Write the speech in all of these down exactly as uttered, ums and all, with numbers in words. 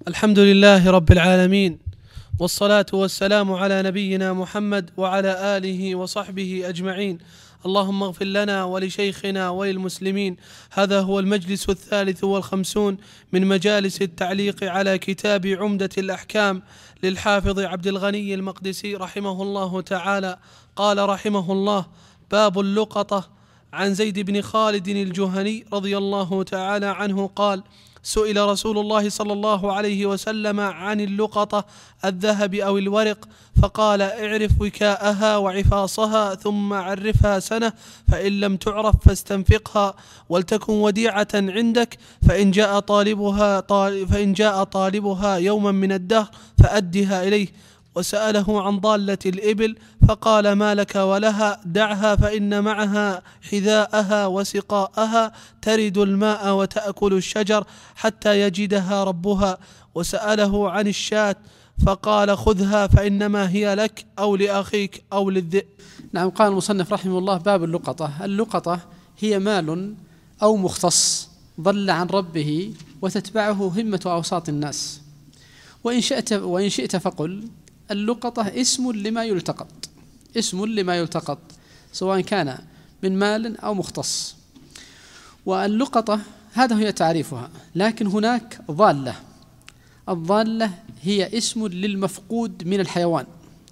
الحمد لله رب العالمين، والصلاة والسلام على نبينا محمد وعلى آله وصحبه أجمعين. اللهم اغفر لنا ولشيخنا وللمسلمين. هذا هو المجلس الثالث والخمسون من مجالس التعليق على كتاب عمدة الأحكام للحافظ عبد الغني المقدسي رحمه الله تعالى. قال رحمه الله: باب اللقطة. عن زيد بن خالد الجهني رضي الله تعالى عنه قال: سئل رسول الله صلى الله عليه وسلم عن اللقطة الذهب أو الورق، فقال: اعرف وكاءها وعفاصها ثم عرفها سنة، فإن لم تعرف فاستنفقها، ولتكن وديعة عندك، فإن جاء طالبها طالب فإن جاء طالبها يوما من الدهر فأدها إليه. وسأله عن ضالة الإبل فقال: ما لك ولها؟ دعها، فإن معها حذاءها وسقاءها، ترد الماء وتأكل الشجر حتى يجدها ربها. وسأله عن الشاة فقال: خذها، فإنما هي لك أو لأخيك أو للذئب. نعم. قال المصنف رحمه الله: باب اللقطة. اللقطة هي مال أو مختص ضل عن ربه وتتبعه همة أوساط الناس. وإن شئت, وإن شئت فقل: اللقطة اسم لما يلتقط، اسم لما يلتقط سواء كان من مال أو مختص. واللقطة هذا هي تعريفها. لكن هناك ضالة. الضالة هي اسم للمفقود من الحيوان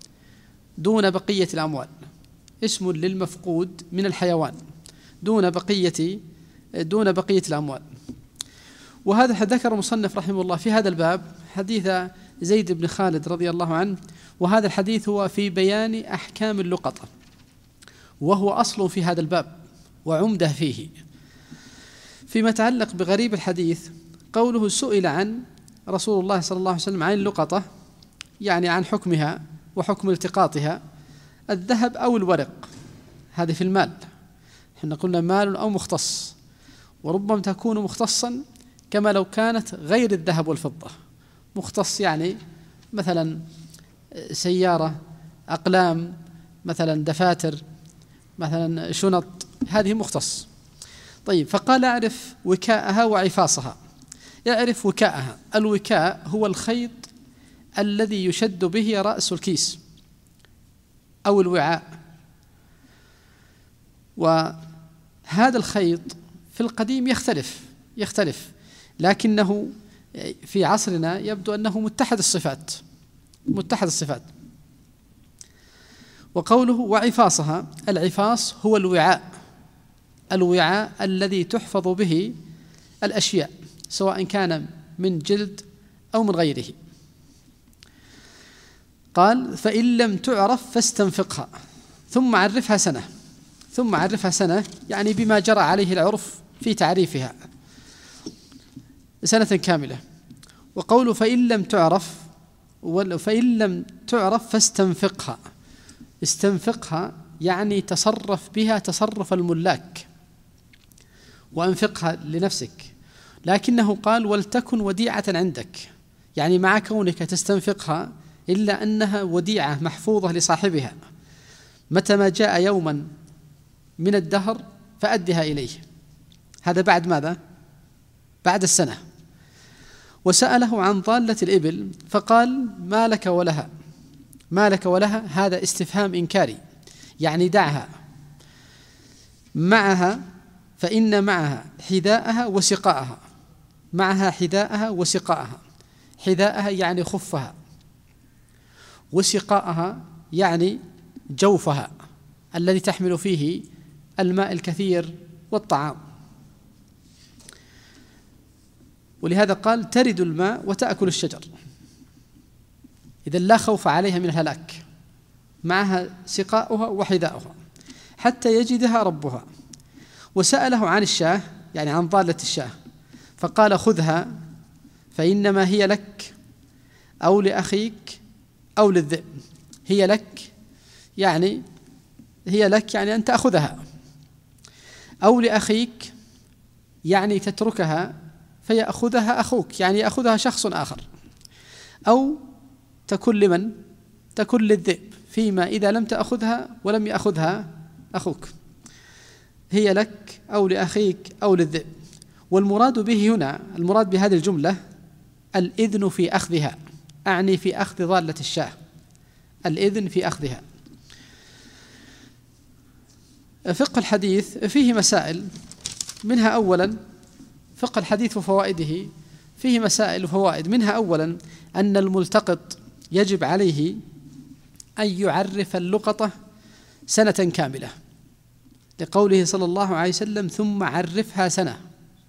دون بقية الأموال، اسم للمفقود من الحيوان دون بقية دون بقية الأموال. وهذا ذكر المصنف رحمه الله في هذا الباب حديث زيد بن خالد رضي الله عنه، وهذا الحديث هو في بيان أحكام اللقطة، وهو أصل في هذا الباب وعمده فيه. فيما يتعلق بغريب الحديث قوله: سئل عن رسول الله صلى الله عليه وسلم عن اللقطة، يعني عن حكمها وحكم التقاطها، الذهب أو الورق. هذه في المال، احنا قلنا مال أو مختص، وربما تكون مختصا كما لو كانت غير الذهب والفضة. مختص يعني مثلا سيارة، أقلام، مثلا دفاتر، مثلا شنط، هذه مختص. طيب، فقال: اعرف وكاءها وعفاصها. اعرف وكاءها. الوكاء هو الخيط الذي يشد به رأس الكيس أو الوعاء. وهذا الخيط في القديم يختلف يختلف لكنه في عصرنا يبدو أنه متحد الصفات متحد الصفات. وقوله وعفاصها، العفاص هو الوعاء الوعاء الذي تحفظ به الأشياء سواء كان من جلد أو من غيره. قال: فإن لم تعرف فاستنفقها ثم عرفها سنة. ثم عرفها سنة يعني بما جرى عليه العرف في تعريفها، سنة كاملة. وقوله فإن لم تعرف فإن لم تعرف فاستنفقها. استنفقها يعني تصرف بها تصرف الملاك، وأنفقها لنفسك. لكنه قال: ولتكن وديعة عندك، يعني مع كونك تستنفقها إلا أنها وديعة محفوظة لصاحبها، متى ما جاء يوما من الدهر فأدها إليه. هذا بعد ماذا؟ بعد السنة. وسأله عن ضالة الإبل فقال: ما لك ولها؟ ما لك ولها هذا استفهام إنكاري، يعني دعها. معها، فإن معها حذاءها وسقاءها. معها حذاءها وسقاءها. حذاءها يعني خفها، وسقاءها يعني جوفها الذي تحمل فيه الماء الكثير والطعام. ولهذا قال: ترد الماء وتأكل الشجر. إذا لا خوف عليها من الهلاك. معها سقاؤها وحذاؤها حتى يجدها ربها. وسأله عن الشاة، يعني عن ضالة الشاة، فقال: خذها، فإنما هي لك أو لأخيك أو للذئب. هي لك يعني هي لك يعني أن تأخذها، أو لأخيك يعني تتركها فيأخذها أخوك، يعني يأخذها شخص آخر، أو تكون لمن؟ تكون للذئب، فيما إذا لم تأخذها ولم يأخذها أخوك. هي لك أو لأخيك أو للذئب. والمراد به هنا، المراد بهذه الجملة الإذن في أخذها، أعني في أخذ ضالة الشاة، الإذن في أخذها. فقه الحديث فيه مسائل، منها أولا فقه الحديث وفوائده، فيه مسائل وفوائد، منها أولا أن الملتقط يجب عليه أن يعرف اللقطة سنة كاملة، لقوله صلى الله عليه وسلم: ثم عرفها سنة.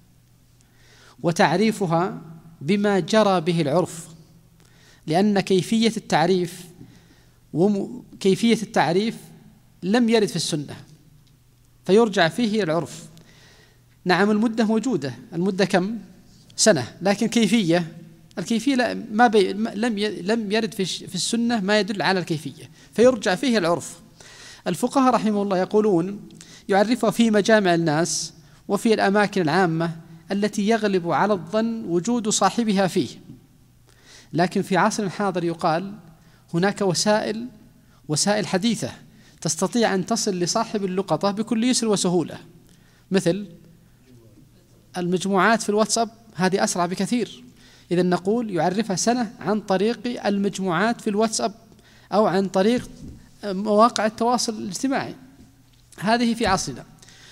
وتعريفها بما جرى به العرف، لأن كيفية التعريف وكيفية التعريف لم يرد في السنة، فيرجع فيه العرف. نعم المدة موجودة، المدة كم؟ سنة، لكن كيفية الكيفية لا ما بي لم لم يرد في في السنة ما يدل على الكيفية، فيرجع فيه العرف. الفقهاء رحمه الله يقولون يعرفها في مجامع الناس وفي الأماكن العامة التي يغلب على الظن وجود صاحبها فيه، لكن في عصر الحاضر يقال هناك وسائل وسائل حديثة تستطيع أن تصل لصاحب اللقطة بكل يسر وسهولة، مثل المجموعات في الواتساب، هذه أسرع بكثير. إذا نقول يعرفها سنة عن طريق المجموعات في الواتساب أو عن طريق مواقع التواصل الاجتماعي، هذه في عصرنا.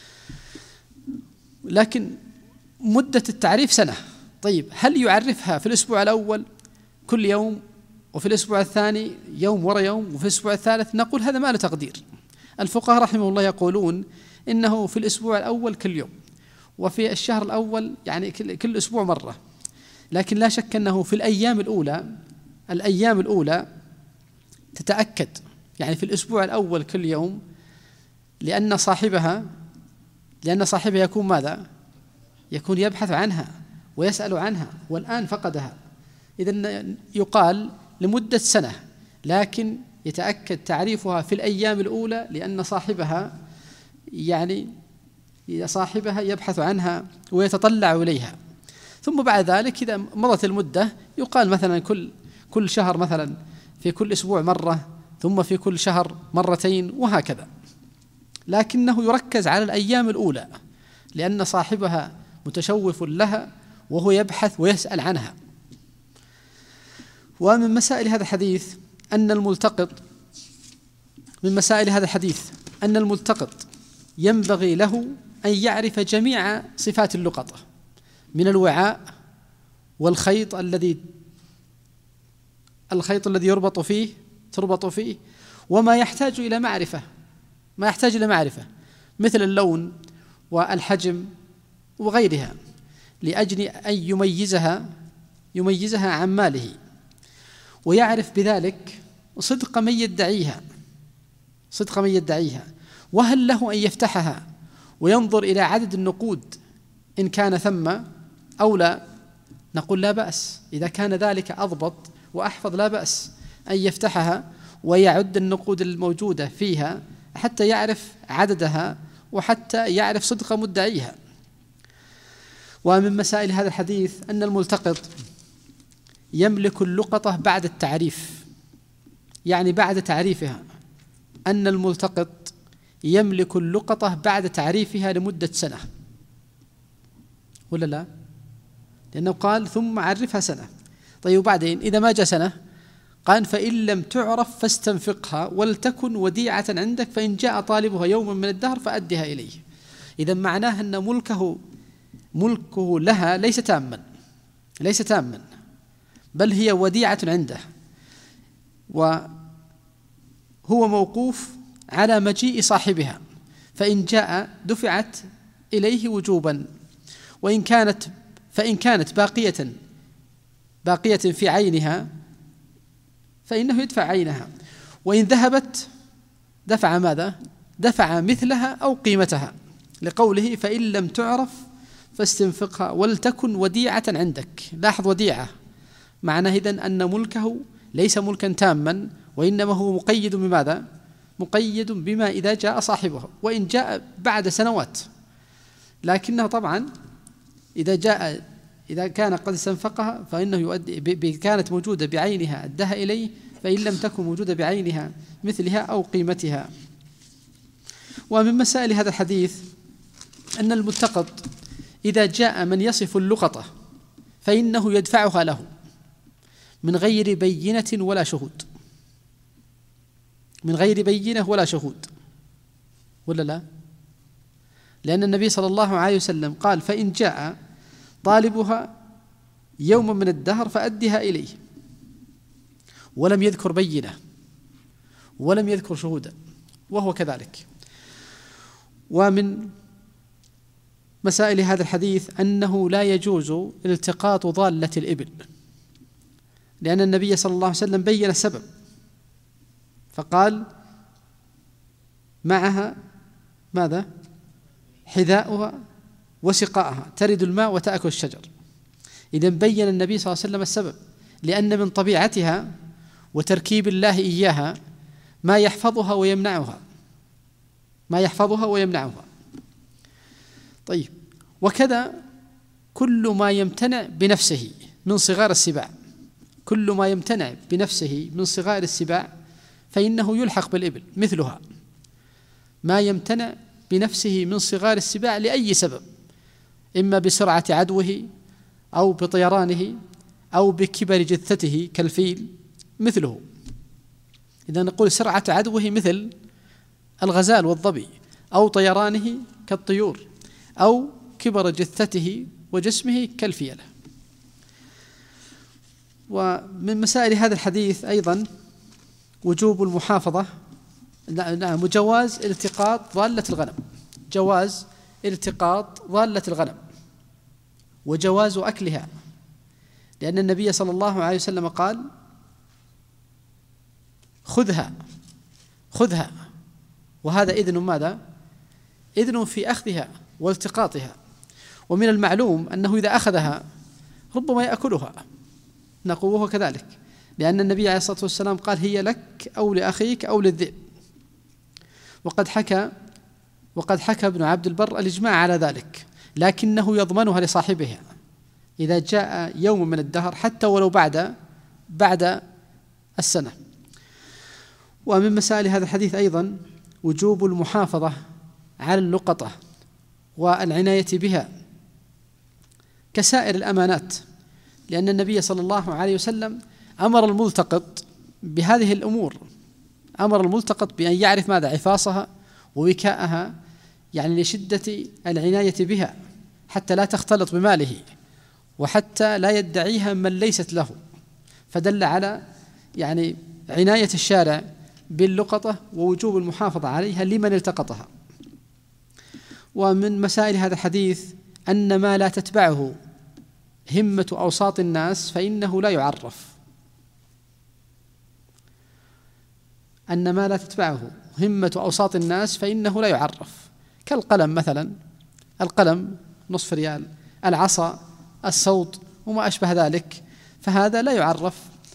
لكن مدة التعريف سنة. طيب هل يعرفها في الأسبوع الأول كل يوم، وفي الأسبوع الثاني يوم ورا يوم، وفي الأسبوع الثالث؟ نقول هذا ما له تقدير. الفقهاء رحمه الله يقولون إنه في الأسبوع الأول كل يوم، وفي الشهر الأول يعني كل أسبوع مرة. لكن لا شك أنه في الأيام الأولى الأيام الأولى تتأكد، يعني في الأسبوع الأول كل يوم، لأن صاحبها لأن صاحبها يكون ماذا؟ يكون يبحث عنها ويسأل عنها، والآن فقدها. إذن يقال لمدة سنة، لكن يتأكد تعريفها في الأيام الأولى، لأن صاحبها يعني صاحبها يبحث عنها ويتطلع إليها. ثم بعد ذلك إذا مضت المدة يقال مثلا كل كل شهر، مثلا في كل أسبوع مرة، ثم في كل شهر مرتين، وهكذا. لكنه يركز على الأيام الأولى، لأن صاحبها متشوف لها وهو يبحث ويسأل عنها. ومن مسائل هذا الحديث أن الملتقط من مسائل هذا الحديث أن الملتقط ينبغي له أن يعرف جميع صفات اللقطة، من الوعاء والخيط الذي الخيط الذي يربط فيه تربط فيه، وما يحتاج إلى معرفة ما يحتاج إلى معرفة مثل اللون والحجم وغيرها، لأجل أن يميزها يميزها عن ماله، ويعرف بذلك صدق من يدعيها صدق من يدعيها وهل له أن يفتحها وينظر إلى عدد النقود إن كان ثم أو لا. نقول لا بأس، إذا كان ذلك أضبط وأحفظ لا بأس أن يفتحها ويعد النقود الموجودة فيها حتى يعرف عددها وحتى يعرف صدق مدعيها. ومن مسائل هذا الحديث أن الملتقط يملك اللقطة بعد التعريف، يعني بعد تعريفها، أن الملتقط يملك اللقطة بعد تعريفها لمدة سنة، ولا لا؟ لأنه قال ثم عرفها سنة. طيب وبعدين إذا ما جاء سنة قال فإن لم تعرف فاستنفقها ولتكن وديعة عندك، فإن جاء طالبها يوما من الدهر فأدها إليه. إذا معناه أن ملكه ملكه لها ليس تاما ليس تاما بل هي وديعة عنده، وهو موقوف على مجيء صاحبها، فإن جاء دفعت إليه وجوبا، وإن كانت فإن كانت باقية باقية في عينها فإنه يدفع عينها، وإن ذهبت دفع ماذا؟ دفع مثلها أو قيمتها، لقوله فإن لم تعرف فاستنفقها ولتكن وديعة عندك. لاحظ وديعة، معناه إذن أن ملكه ليس ملكا تاما، وإنما هو مقيد بماذا؟ مقيد بما إذا جاء صاحبه، وإن جاء بعد سنوات. لكنه طبعا إذا جاء إذا كان قد استنفقها فإنه يؤدي، كانت موجودة بعينها أدها إليه، فإن لم تكن موجودة بعينها مثلها أو قيمتها. ومن مسائل هذا الحديث أن الملتقط إذا جاء من يصف اللقطة فإنه يدفعها له، من غير بينة ولا شهود، من غير بينة ولا شهود، ولا لا؟ لأن النبي صلى الله عليه وسلم قال: فإن جاء طالبها يوم من الدهر فأدها إليه، ولم يذكر بينة ولم يذكر شهودا، وهو كذلك. ومن مسائل هذا الحديث أنه لا يجوز التقاط ضالة الإبل، لأن النبي صلى الله عليه وسلم بين السبب فقال: معها ماذا؟ حذاؤها وسقاءها، ترد الماء وتأكل الشجر. إذن بين النبي صلى الله عليه وسلم السبب، لأن من طبيعتها وتركيب الله إياها ما يحفظها ويمنعها، ما يحفظها ويمنعها. طيب، وكذا كل ما يمتنع بنفسه من صغار السباع، كل ما يمتنع بنفسه من صغار السباع فإنه يلحق بالإبل، مثلها ما يمتنع بنفسه من صغار السباع لأي سبب، إما بسرعة عدوه أو بطيرانه أو بكبر جثته كالفيل مثله. إذا نقول سرعة عدوه مثل الغزال والظبي، أو طيرانه كالطيور، أو كبر جثته وجسمه كالفيلة. ومن مسائل هذا الحديث أيضا وجوب المحافظة، نعم، وجواز التقاط ضالة الغنم، جواز التقاط ضالة الغنم وجواز أكلها، لأن النبي صلى الله عليه وسلم قال: خذها خذها، وهذا إذن ماذا؟ إذن في أخذها والتقاطها. ومن المعلوم أنه إذا أخذها ربما يأكلها، نقول وهو كذلك، لأن النبي عليه الصلاة والسلام قال: هي لك أو لأخيك أو للذئب. وقد حكى وقد حكى ابن عبد البر الإجماع على ذلك، لكنه يضمنها لصاحبها إذا جاء يوم من الدهر، حتى ولو بعد بعد السنة. ومن مسائل هذا الحديث أيضا وجوب المحافظة على اللقطة والعناية بها كسائر الأمانات، لأن النبي صلى الله عليه وسلم أمر الملتقط بهذه الأمور، أمر الملتقط بأن يعرف ماذا؟ عفاصها ووكاءها، يعني لشدة العناية بها حتى لا تختلط بماله وحتى لا يدعيها من ليست له، فدل على يعني عناية الشارع باللقطة ووجوب المحافظة عليها لمن التقطها. ومن مسائل هذا الحديث أن ما لا تتبعه همة أوساط الناس فإنه لا يعرف، أن ما لا تتبعه همة أوساط الناس فإنه لا يعرف، كالقلم مثلا، القلم نصف ريال، العصا، الصوت وما أشبه ذلك، فهذا لا يعرف،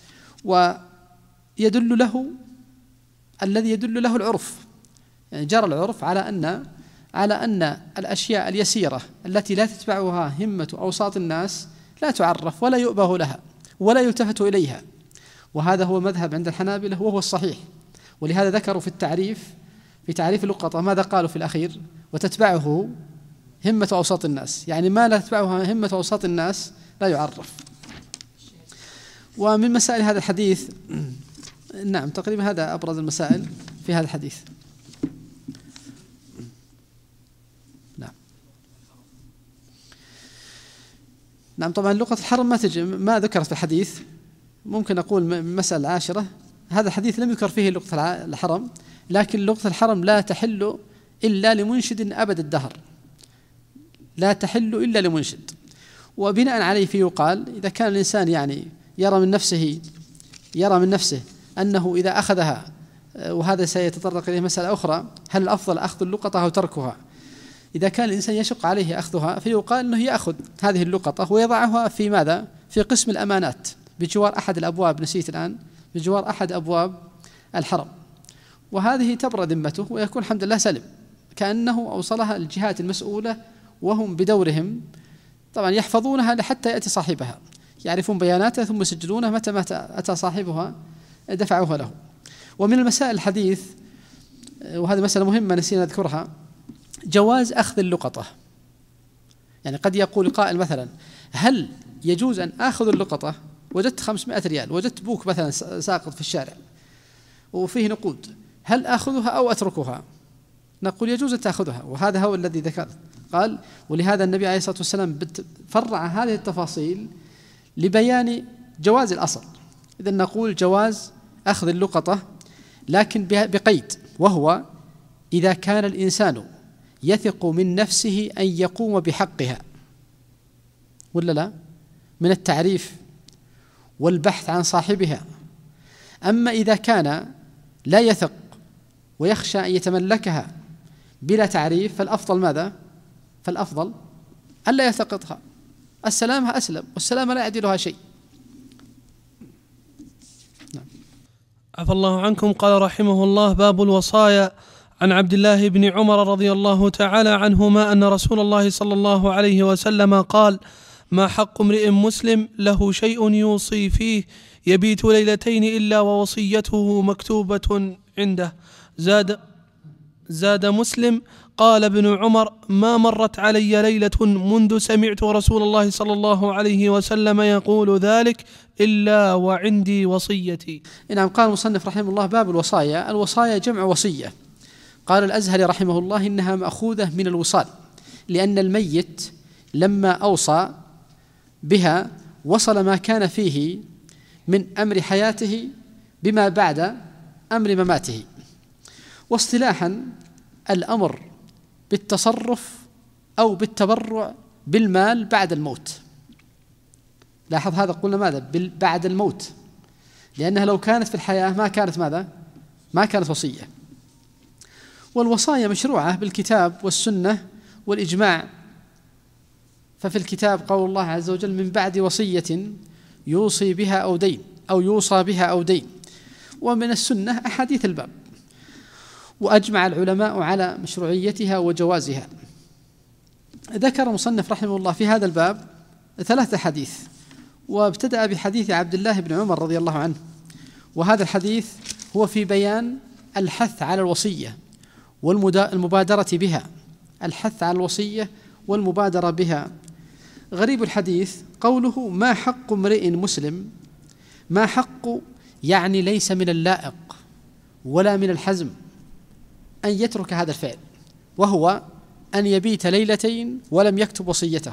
ويدل له الذي يدل له العرف، يعني جرى العرف على أن على أن الأشياء اليسيرة التي لا تتبعها همة أوساط الناس لا تعرف ولا يؤبه لها ولا يلتفت إليها، وهذا هو مذهب عند الحنابلة وهو الصحيح. ولهذا ذكروا في التعريف في تعريف اللقطة ماذا قالوا في الأخير؟ وتتبعه همة أوساط الناس، يعني ما لا تتبعها همة أوساط الناس لا يعرف. ومن مسائل هذا الحديث، نعم تقريبا هذا أبرز المسائل في هذا الحديث. نعم نعم طبعا لقطة الحرم ما تجي ما ذكرت في الحديث، ممكن أقول مسألة عاشرة، هذا الحديث لم يذكر فيه لقطة الحرم، لكن لقطة الحرم لا تحل إلا لمنشد أبد الدهر، لا تحل إلا لمنشد. وبناء عليه فيه يقال إذا كان الإنسان يعني يرى من نفسه يرى من نفسه أنه إذا أخذها، وهذا سيتطرق إليه مسألة أخرى، هل الأفضل أخذ اللقطة أو تركها؟ إذا كان الإنسان يشق عليه أخذها فيقال أنه يأخذ هذه اللقطة ويضعها في ماذا؟ في قسم الأمانات بجوار أحد الأبواب، نسيت الآن، بجوار أحد أبواب الحرم، وهذه تبرى ذمته ويكون الحمد لله سلم، كأنه أوصلها الجهات المسؤولة وهم بدورهم طبعا يحفظونها حتى يأتي صاحبها، يعرفون بياناتها ثم يسجلونها، متى ما أتى صاحبها دفعوها له. ومن المسائل الحديث، وهذه مسألة مهمة نسينا نذكرها، جواز أخذ اللقطة. يعني قد يقول قائل مثلا هل يجوز أن آخذ اللقطة وجدت خمسمائة ريال، وجدت بوك مثلا ساقط في الشارع وفيه نقود، هل آخذها أو أتركها؟ نقول يجوز أن تأخذها، وهذا هو الذي ذكر. قال ولهذا النبي عليه الصلاة والسلام فرع هذه التفاصيل لبيان جواز الأصل. إذا نقول جواز أخذ اللقطة، لكن بقيد، وهو إذا كان الإنسان يثق من نفسه أن يقوم بحقها، ولا لا؟ من التعريف والبحث عن صاحبها. أما إذا كان لا يثق ويخشى أن يتملكها بلا تعريف، فالأفضل ماذا؟ فالأفضل ألا يلتقطها، السلامة أسلم، والسلامة لا يعدلها شيء. نعم. عفى الله عنكم. قال رحمه الله: باب الوصايا. عن عبد الله بن عمر رضي الله تعالى عنهما أن رسول الله صلى الله عليه وسلم قال: ما حق امرئ مسلم له شيء يوصي فيه يبيت ليلتين إلا ووصيته مكتوبة عنده. زاد زاد مسلم: قال ابن عمر: ما مرت علي ليلة منذ سمعت رسول الله صلى الله عليه وسلم يقول ذلك إلا وعندي وصيتي. نعم. قال المصنف رحمه الله: باب الوصايا. الوصايا جمع وصية. قال الأزهري رحمه الله: إنها مأخوذة من الوصال، لأن الميت لما أوصى بها وصل ما كان فيه من أمر حياته بما بعد أمر مماته. واصطلاحا الأمر بالتصرف أو بالتبرع بالمال بعد الموت. لاحظ هذا، قلنا ماذا؟ بعد الموت، لأنها لو كانت في الحياة ما كانت ماذا؟ ما كانت وصية. والوصايا مشروعة بالكتاب والسنة والإجماع. ففي الكتاب قول الله عز وجل: من بعد وصية يوصي بها أو دين أو يوصى بها أو دين. ومن السنة أحاديث الباب. وأجمع العلماء على مشروعيتها وجوازها. ذكر المصنف رحمه الله في هذا الباب ثلاثة حديث، وابتدأ بحديث عبد الله بن عمر رضي الله عنه، وهذا الحديث هو في بيان الحث على الوصية والمبادرة بها، الحث على الوصية والمبادرة بها. غريب الحديث قوله: ما حق امرئ مسلم. ما حق يعني ليس من اللائق ولا من الحزم أن يترك هذا الفعل، وهو أن يبيت ليلتين ولم يكتب وصيته.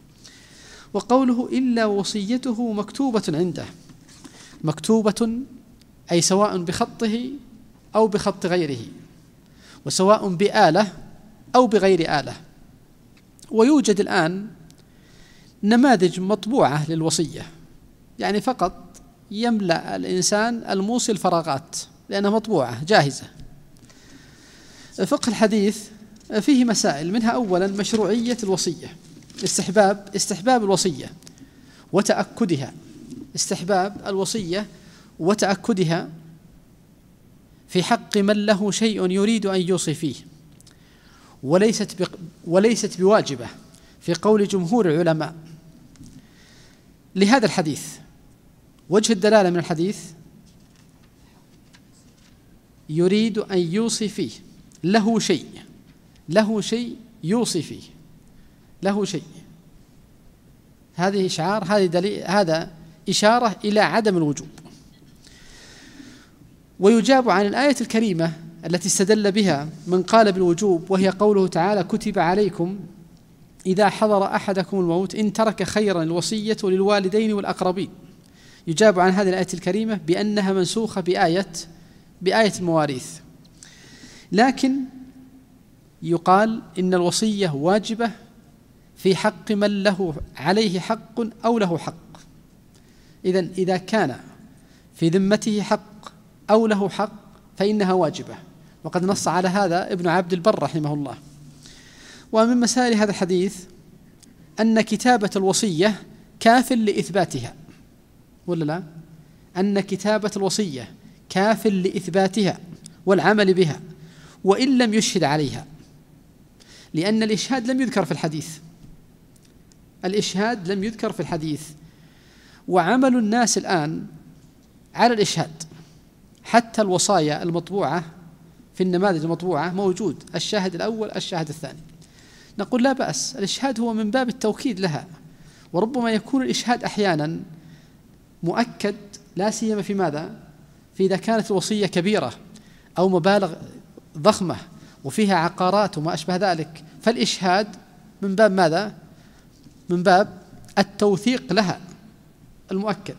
وقوله: إلا وصيته مكتوبة عنده. مكتوبة أي سواء بخطه أو بخط غيره، وسواء بآلة أو بغير آلة. ويوجد الآن نماذج مطبوعة للوصية، يعني فقط يملأ الإنسان الموصي الفراغات لأنها مطبوعة جاهزة. فقه الحديث فيه مسائل، منها أولا مشروعية الوصية، استحباب استحباب الوصية وتأكدها، استحباب الوصية وتأكدها في حق من له شيء يريد أن يوصي فيه، وليست وليست بواجبة في قول جمهور العلماء. لهذا الحديث وجه الدلالة من الحديث: يريد أن يوصي فيه، له شيء له شيء يوصي فيه، له شيء. هذه إشعار، هذه دليل، هذا إشارة إلى عدم الوجوب. ويجاب عن الآية الكريمة التي استدل بها من قال بالوجوب، وهي قوله تعالى: كتب عليكم إذا حضر أحدكم الموت إن ترك خيرا الوصية للوالدين والأقربين. يجاب عن هذه الآية الكريمة بأنها منسوخة بآية بآية المواريث، لكن يقال إن الوصية واجبة في حق من له عليه حق أو له حق. إذن إذا كان في ذمته حق أو له حق فإنها واجبة، وقد نص على هذا ابن عبد البر رحمه الله. ومن مسائل هذا الحديث أن كتابة الوصية كاف لإثباتها، ولا لا؟ أن كتابة الوصية كاف لإثباتها والعمل بها وإن لم يشهد عليها، لأن الإشهاد لم يذكر في الحديث، الإشهاد لم يذكر في الحديث. وعمل الناس الآن على الإشهاد، حتى الوصايا المطبوعة في النماذج المطبوعة موجود الشاهد الأول الشاهد الثاني. نقول لا بأس، الإشهاد هو من باب التوكيد لها، وربما يكون الإشهاد أحيانا مؤكد، لا سيما في ماذا؟ في إذا كانت الوصية كبيرة أو مبالغ ضخمة وفيها عقارات وما أشبه ذلك، فالإشهاد من باب ماذا؟ من باب التوثيق لها المؤكد.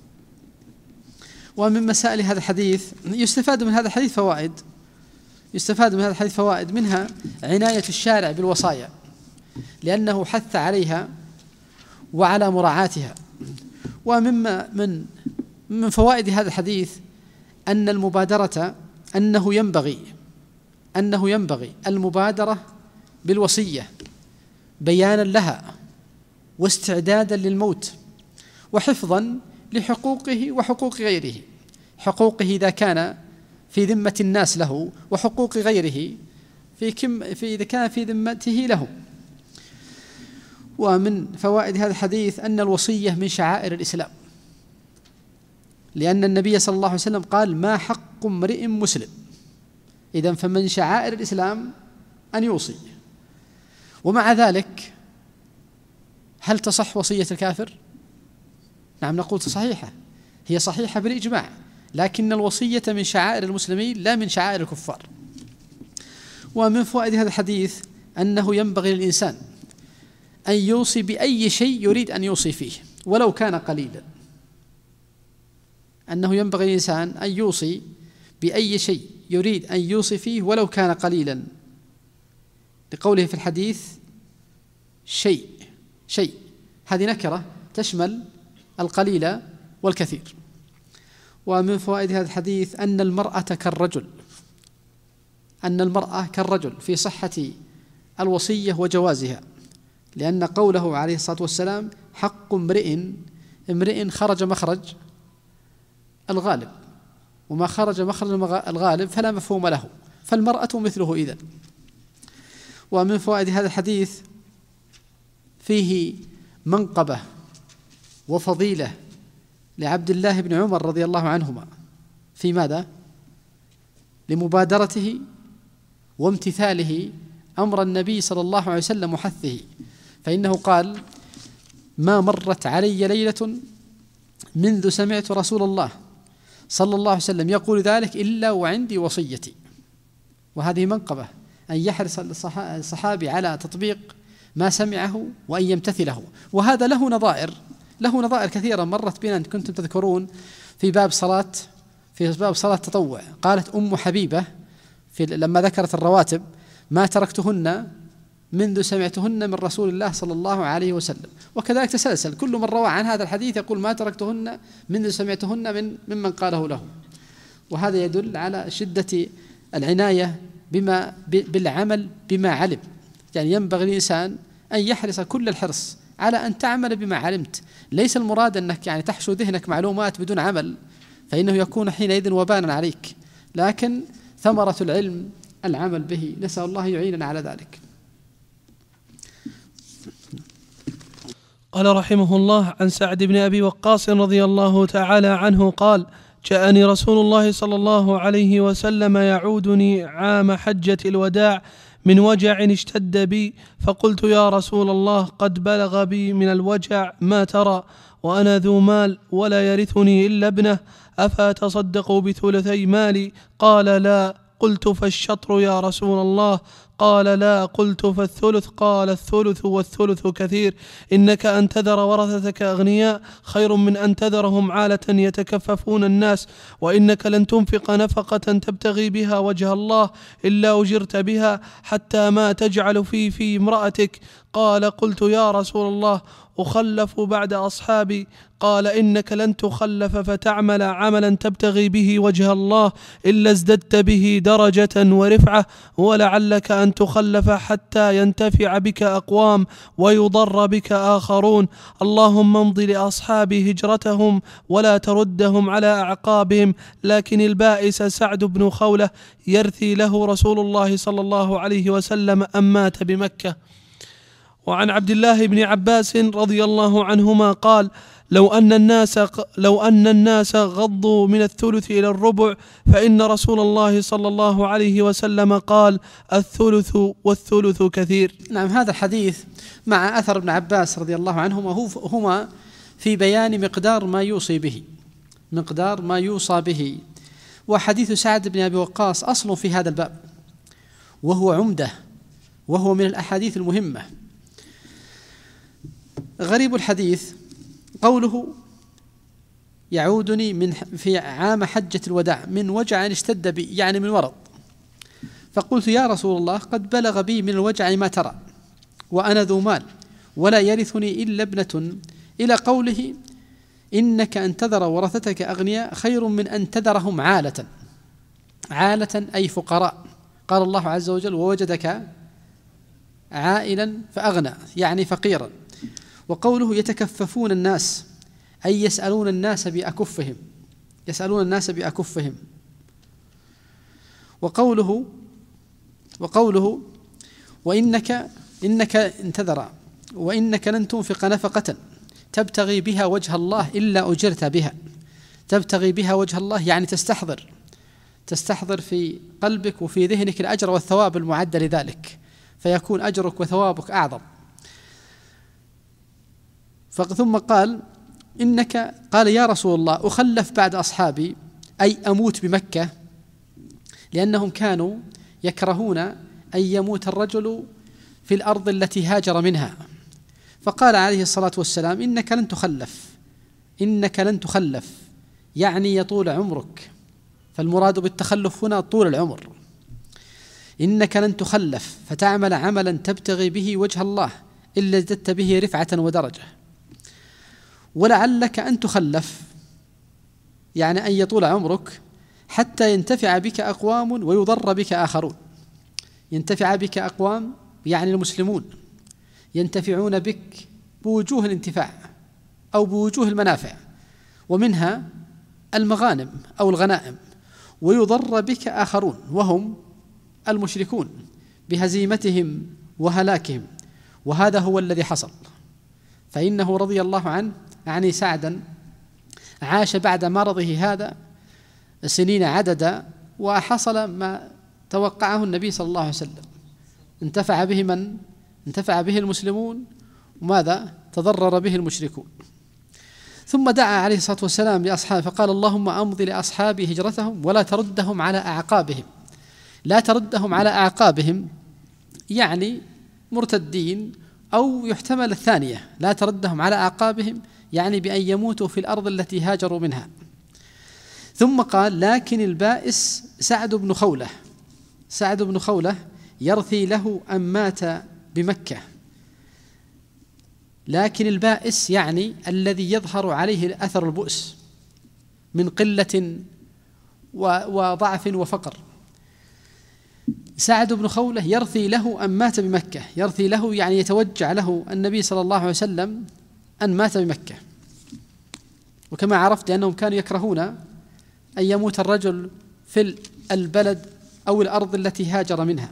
ومن مسائل هذا الحديث يستفاد من هذا الحديث فوائد يستفاد من هذا الحديث فوائد منها عناية الشارع بالوصايا، لأنه حث عليها وعلى مراعاتها. ومما من من فوائد هذا الحديث أن المبادرة أنه ينبغي أنه ينبغي المبادرة بالوصية بيانا لها واستعدادا للموت وحفظا لحقوقه وحقوق غيره، حقوقه إذا كان في ذمة الناس له، وحقوق غيره في كم في إذا كان في ذمته له. ومن فوائد هذا الحديث أن الوصية من شعائر الإسلام، لأن النبي صلى الله عليه وسلم قال: ما حق امرئ مسلم، إذن فمن شعائر الإسلام أن يوصي. ومع ذلك هل تصح وصية الكافر؟ نعم، نقول صحيحة، هي صحيحة بالإجماع، لكن الوصية من شعائر المسلمين لا من شعائر الكفار. ومن فوائد هذا الحديث أنه ينبغي للإنسان أن يوصي بأي شيء يريد أن يوصي فيه ولو كان قليلا، أنه ينبغي للإنسان أن يوصي بأي شيء يريد أن يوصي فيه ولو كان قليلا، لقوله في الحديث شيء شيء هذه نكرة تشمل القليل والكثير. ومن فوائد هذا الحديث أن المرأة كالرجل أن المرأة كالرجل في صحة الوصية وجوازها، لأن قوله عليه الصلاة والسلام: حق امرئ امرئ خرج مخرج الغالب، وما خرج مخرج الغالب فلا مفهوم له، فالمرأة مثله إذن. ومن فوائد هذا الحديث فيه منقبة وفضيلة لعبد الله بن عمر رضي الله عنهما في ماذا؟ لمبادرته وامتثاله أمر النبي صلى الله عليه وسلم وحثه، فإنه قال: ما مرت علي ليلة منذ سمعت رسول الله صلى الله عليه وسلم يقول ذلك إلا وعندي وصيتي. وهذه منقبة أن يحرص الصحابي على تطبيق ما سمعه وأن يمتثله. وهذا له نظائر له نظائر كثيرة مرت بنا، كنتم تذكرون في باب صلاة في باب صلاة التطوع، قالت أم حبيبة في لما ذكرت الرواتب: ما تركتهن منذ سمعتهن من رسول الله صلى الله عليه وسلم. وكذلك تسلسل، كل من روى عن هذا الحديث يقول: ما تركتهن منذ سمعتهن من ممن قاله له. وهذا يدل على شدة العناية بما بالعمل بما علم، يعني ينبغي الإنسان أن يحرص كل الحرص على أن تعمل بما علمت. ليس المراد أنك يعني تحشو ذهنك معلومات بدون عمل، فإنه يكون حينئذ وبانا عليك، لكن ثمرة العلم العمل به، نسأل الله يعيننا على ذلك. قال رحمه الله: عن سعد بن أبي وقاص رضي الله تعالى عنه قال: جاءني رسول الله صلى الله عليه وسلم يعودني عام حجة الوداع من وجع اشتد بي، فقلت: يا رسول الله، قد بلغ بي من الوجع ما ترى، وأنا ذو مال ولا يرثني إلا ابنه، أفأتصدق بثلثي مالي؟ قال: لا. قلت: فالشطر يا رسول الله؟ قال: لا. قلت: فالثلث؟ قال: الثلث والثلث كثير، إنك أن تذر ورثتك أغنياء خير من أن تذرهم عالة يتكففون الناس، وإنك لن تنفق نفقة تبتغي بها وجه الله إلا أجرت بها، حتى ما تجعل في في امرأتك. قال: قلت: يا رسول الله، أخلف بعد أصحابي؟ قال: إنك لن تخلف فتعمل عملا تبتغي به وجه الله إلا ازددت به درجة ورفعة، ولعلك أن تخلف حتى ينتفع بك أقوام ويضر بك آخرون. اللهم امض لأصحابي هجرتهم ولا تردهم على أعقابهم. لكن البائس سعد بن خولة يرثي له رسول الله صلى الله عليه وسلم أم مات بمكة. وعن عبد الله بن عباس رضي الله عنهما قال: لو أن الناس لو أن الناس غضوا من الثلث إلى الربع فإن رسول الله صلى الله عليه وسلم قال: الثلث والثلث كثير. نعم، هذا الحديث مع أثر ابن عباس رضي الله عنهما هما في بيان مقدار ما يوصي به مقدار ما يوصى به. وحديث سعد بن أبي وقاص أصل في هذا الباب، وهو عمدة، وهو من الأحاديث المهمة. غريب الحديث قوله يعودني من في عام حجة الوداع من وجع اشتد بي، يعني من ورط. فقلت يا رسول الله قد بلغ بي من الوجع ما ترى، وأنا ذو مال ولا يرثني إلا ابنة، إلى قوله إنك أن تذر ورثتك أغنياء خير من أن تذرهم عالة. عالة أي فقراء. قال الله عز وجل ووجدك عائلا فأغنى، يعني فقيرا. وقوله يتكففون الناس أي يسألون الناس بأكفهم، يسألون الناس بأكفهم. وقوله وقوله وإنك إنك انتذر وإنك لن تنفق نفقة تبتغي بها وجه الله إلا أجرت بها. تبتغي بها وجه الله يعني تستحضر تستحضر في قلبك وفي ذهنك الأجر والثواب المعد لذلك، فيكون أجرك وثوابك أعظم. ثم قال إنك قال يا رسول الله أخلف بعد أصحابي، أي أموت بمكة، لأنهم كانوا يكرهون أن يموت الرجل في الأرض التي هاجر منها. فقال عليه الصلاة والسلام إنك لن تخلف إنك لن تخلف يعني يطول عمرك، فالمراد بالتخلف هنا طول العمر. إنك لن تخلف فتعمل عملا تبتغي به وجه الله إلا ازددت به رفعة ودرجة. ولعلك أن تخلف يعني أن يطول عمرك حتى ينتفع بك أقوام ويضر بك آخرون. ينتفع بك أقوام يعني المسلمون ينتفعون بك بوجوه الانتفاع أو بوجوه المنافع، ومنها المغانم أو الغنائم، ويضر بك آخرون وهم المشركون بهزيمتهم وهلاكهم. وهذا هو الذي حصل. فإنه رضي الله عنه يعني سعدا عاش بعد مرضه هذا سنين عددا، وحصل ما توقعه النبي صلى الله عليه وسلم. انتفع به من؟ انتفع به المسلمون، وماذا؟ تضرر به المشركون. ثم دعا عليه الصلاة والسلام لأصحابه فقال اللهم أمضي لأصحابي هجرتهم ولا تردهم على أعقابهم. لا تردهم على أعقابهم يعني مرتدين، أو يحتمل الثانية لا تردهم على أعقابهم يعني بأن يموتوا في الأرض التي هاجروا منها. ثم قال لكن البائس سعد بن خولة سعد بن خولة يرثي له أن مات بمكة. لكن البائس يعني الذي يظهر عليه أثر البؤس من قلة وضعف وفقر. سعد بن خولة يرثي له أن مات بمكة. يرثي له يعني يتوجع له النبي صلى الله عليه وسلم أن مات بمكة. وكما عرفت أنهم كانوا يكرهون أن يموت الرجل في البلد أو الأرض التي هاجر منها.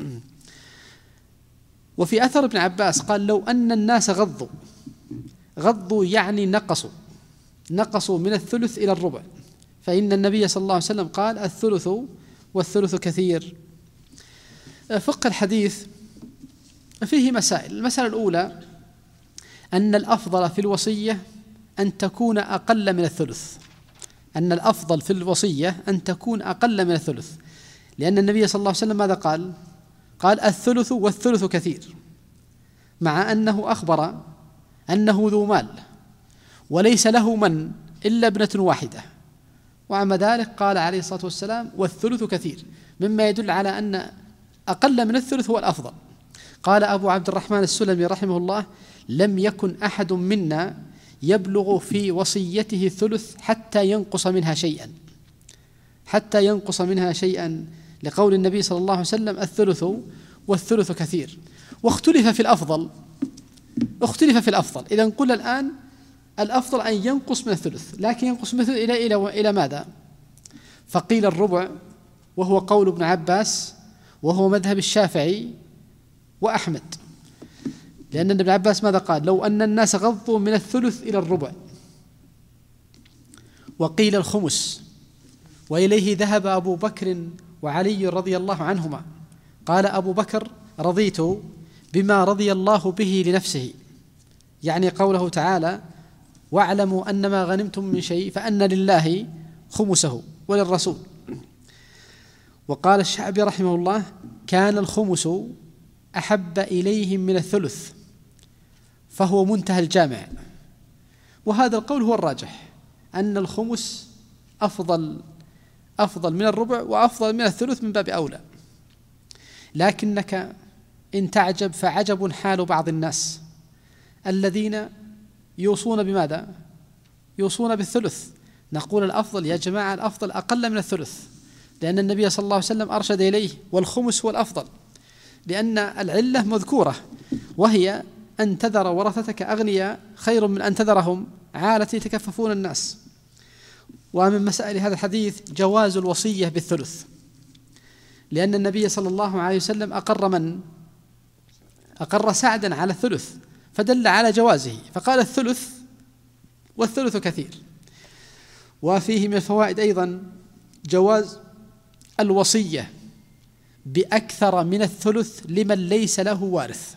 وفي أثر ابن عباس قال لو أن الناس غضوا غضوا يعني نقصوا نقصوا من الثلث إلى الربع، فإن النبي صلى الله عليه وسلم قال الثلث والثلث كثير. فقه الحديث فيه مسائل. المسألة الأولى أن الأفضل في الوصية أن تكون أقل من الثلث أن الأفضل في الوصية أن تكون أقل من الثلث، لأن النبي صلى الله عليه وسلم ماذا قال؟ قال الثلث والثلث كثير، مع أنه أخبر أنه ذو مال وليس له من إلا ابنة واحدة، وعما ذلك قال عليه الصلاة والسلام والثلث كثير، مما يدل على أن أقل من الثلث هو الأفضل. قال أبو عبد الرحمن السلمي رحمه الله لم يكن أحد منا يبلغ في وصيته الثلث حتى ينقص منها شيئا حتى ينقص منها شيئا لقول النبي صلى الله عليه وسلم الثلث والثلث كثير. واختلف في الأفضل اختلف في الأفضل إذا قلنا الآن الأفضل أن ينقص من الثلث، لكن ينقص من الثلث إلى, إلى, إلى ماذا؟ فقيل الربع، وهو قول ابن عباس، وهو مذهب الشافعي وأحمد، لأن ابن عباس ماذا قال؟ لو أن الناس غضوا من الثلث إلى الربع. وقيل الخمس، وإليه ذهب أبو بكر وعلي رضي الله عنهما. قال أبو بكر رضيت بما رضي الله به لنفسه، يعني قوله تعالى واعلموا أن ما غنمتم من شيء فأن لله خمسه وللرسول. وقال الشعبي رحمه الله: كان الخمس أحب إليهم من الثلث، فهو منتهى الجامع. وهذا القول هو الراجح، أن الخمس أفضل أفضل من الربع وأفضل من الثلث من باب أولى. لكنك إن تعجب فعجب حال بعض الناس الذين يوصون بماذا؟ يوصون بالثلث. نقول الأفضل يا جماعة، الأفضل أقل من الثلث، لأن النبي صلى الله عليه وسلم أرشد إليه، والخمس هو الأفضل، لأن العلة مذكورة، وهي أن تذر ورثتك أغنياء خير من أن تذرهم عالة يتكففون الناس. ومن مسائل هذا الحديث جواز الوصية بالثلث، لأن النبي صلى الله عليه وسلم أقر من؟ أقر سعدا على الثلث، فدل على جوازه، فقال الثلث والثلث كثير. وفيه من الفوائد أيضا جواز الوصية بأكثر من الثلث لمن ليس له وارث.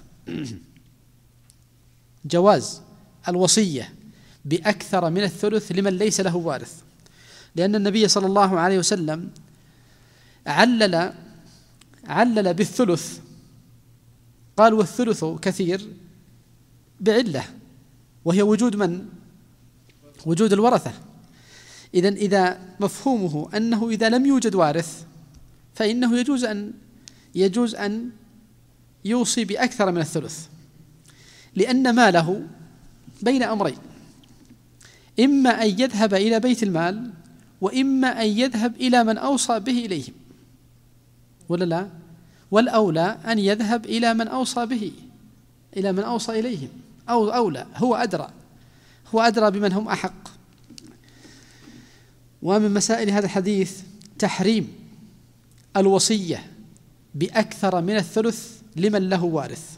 جواز الوصية بأكثر من الثلث لمن ليس له وارث، لأن النبي صلى الله عليه وسلم علل علل بالثلث، قال والثلث كثير بعلة، وهي وجود من؟ وجود الورثة. إذن إذا مفهومه أنه إذا لم يوجد وارث فإنه يجوز أن يجوز أن يوصي بأكثر من الثلث، لأن ماله بين أمرين: إما أن يذهب إلى بيت المال، وإما أن يذهب إلى من أوصى به إليهم، ولا لا؟ والأولى أن يذهب إلى من أوصى به، إلى من أوصى إليهم، أو أولى، هو أدرى هو أدرى بمن هم أحق. ومن مسائل هذا الحديث تحريم الوصية بأكثر من الثلث لمن له وارث.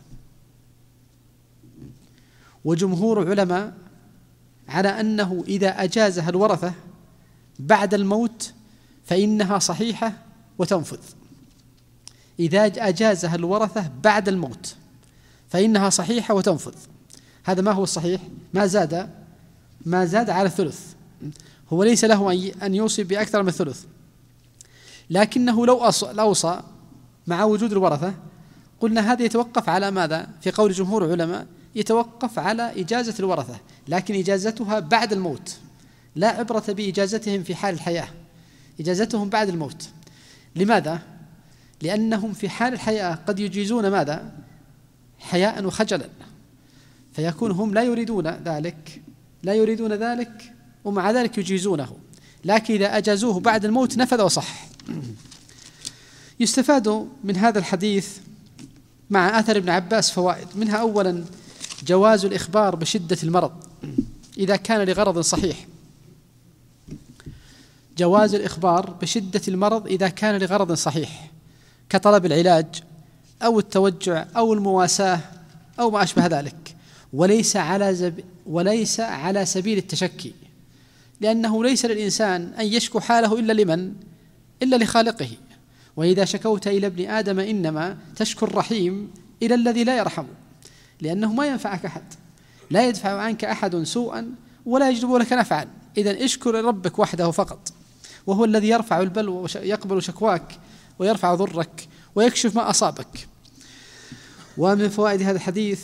وجمهور علماء على أنه إذا أجازها الورثة بعد الموت فإنها صحيحة وتنفذ. إذا أجازها الورثة بعد الموت فإنها صحيحة وتنفذ. هذا ما هو الصحيح؟ ما زاد ما زاد على الثلث، هو ليس له أن يوصي بأكثر من الثلث، لكنه لو أوصى مع وجود الورثة قلنا هذا يتوقف على ماذا؟ في قول جمهور علماء يتوقف على إجازة الورثة، لكن إجازتها بعد الموت، لا عبرة بإجازتهم في حال الحياة، إجازتهم بعد الموت. لماذا؟ لأنهم في حال الحياة قد يجيزون ماذا؟ حياء وخجلا، فيكون هم لا يريدون ذلك لا يريدون ذلك ومع ذلك يجيزونه، لكن إذا أجازوه بعد الموت نفذ وصح. يستفاد من هذا الحديث مع أثر ابن عباس فوائد، منها أولا جواز الإخبار بشدة المرض إذا كان لغرض صحيح. جواز الإخبار بشدة المرض إذا كان لغرض صحيح، كطلب العلاج أو التوجع أو المواساة أو ما أشبه ذلك، وليس على زب وليس على سبيل التشكي، لأنه ليس للإنسان أن يشكو حاله إلا لمن؟ إلا لخالقه. وإذا شكوت إلى ابن آدم إنما تشكو الرحيم إلى الذي لا يرحم، لأنه ما ينفعك أحد، لا يدفع عنك أحد سوءا ولا يجلب لك نفعا. إذن اشكر ربك وحده فقط، وهو الذي يرفع البلوى ويقبل شكواك ويرفع ضرك ويكشف ما أصابك. ومن فوائد هذا الحديث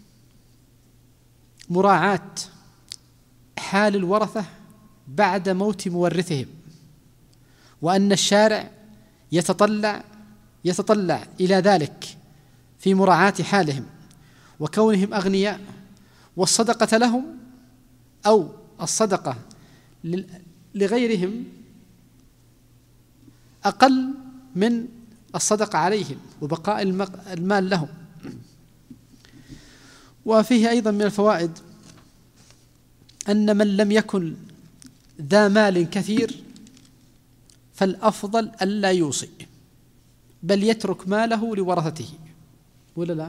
مراعاة حال الورثة بعد موت مورثهم، وأن الشارع يتطلع يتطلع إلى ذلك في مراعاة حالهم وكونهم أغنياء، والصدقة لهم أو الصدقة لغيرهم أقل من الصدقة عليهم وبقاء المال لهم. وفيه أيضا من الفوائد أن من لم يكن ذا مال كثير فالأفضل ألا يوصي، بل يترك ماله لورثته، ولا لا؟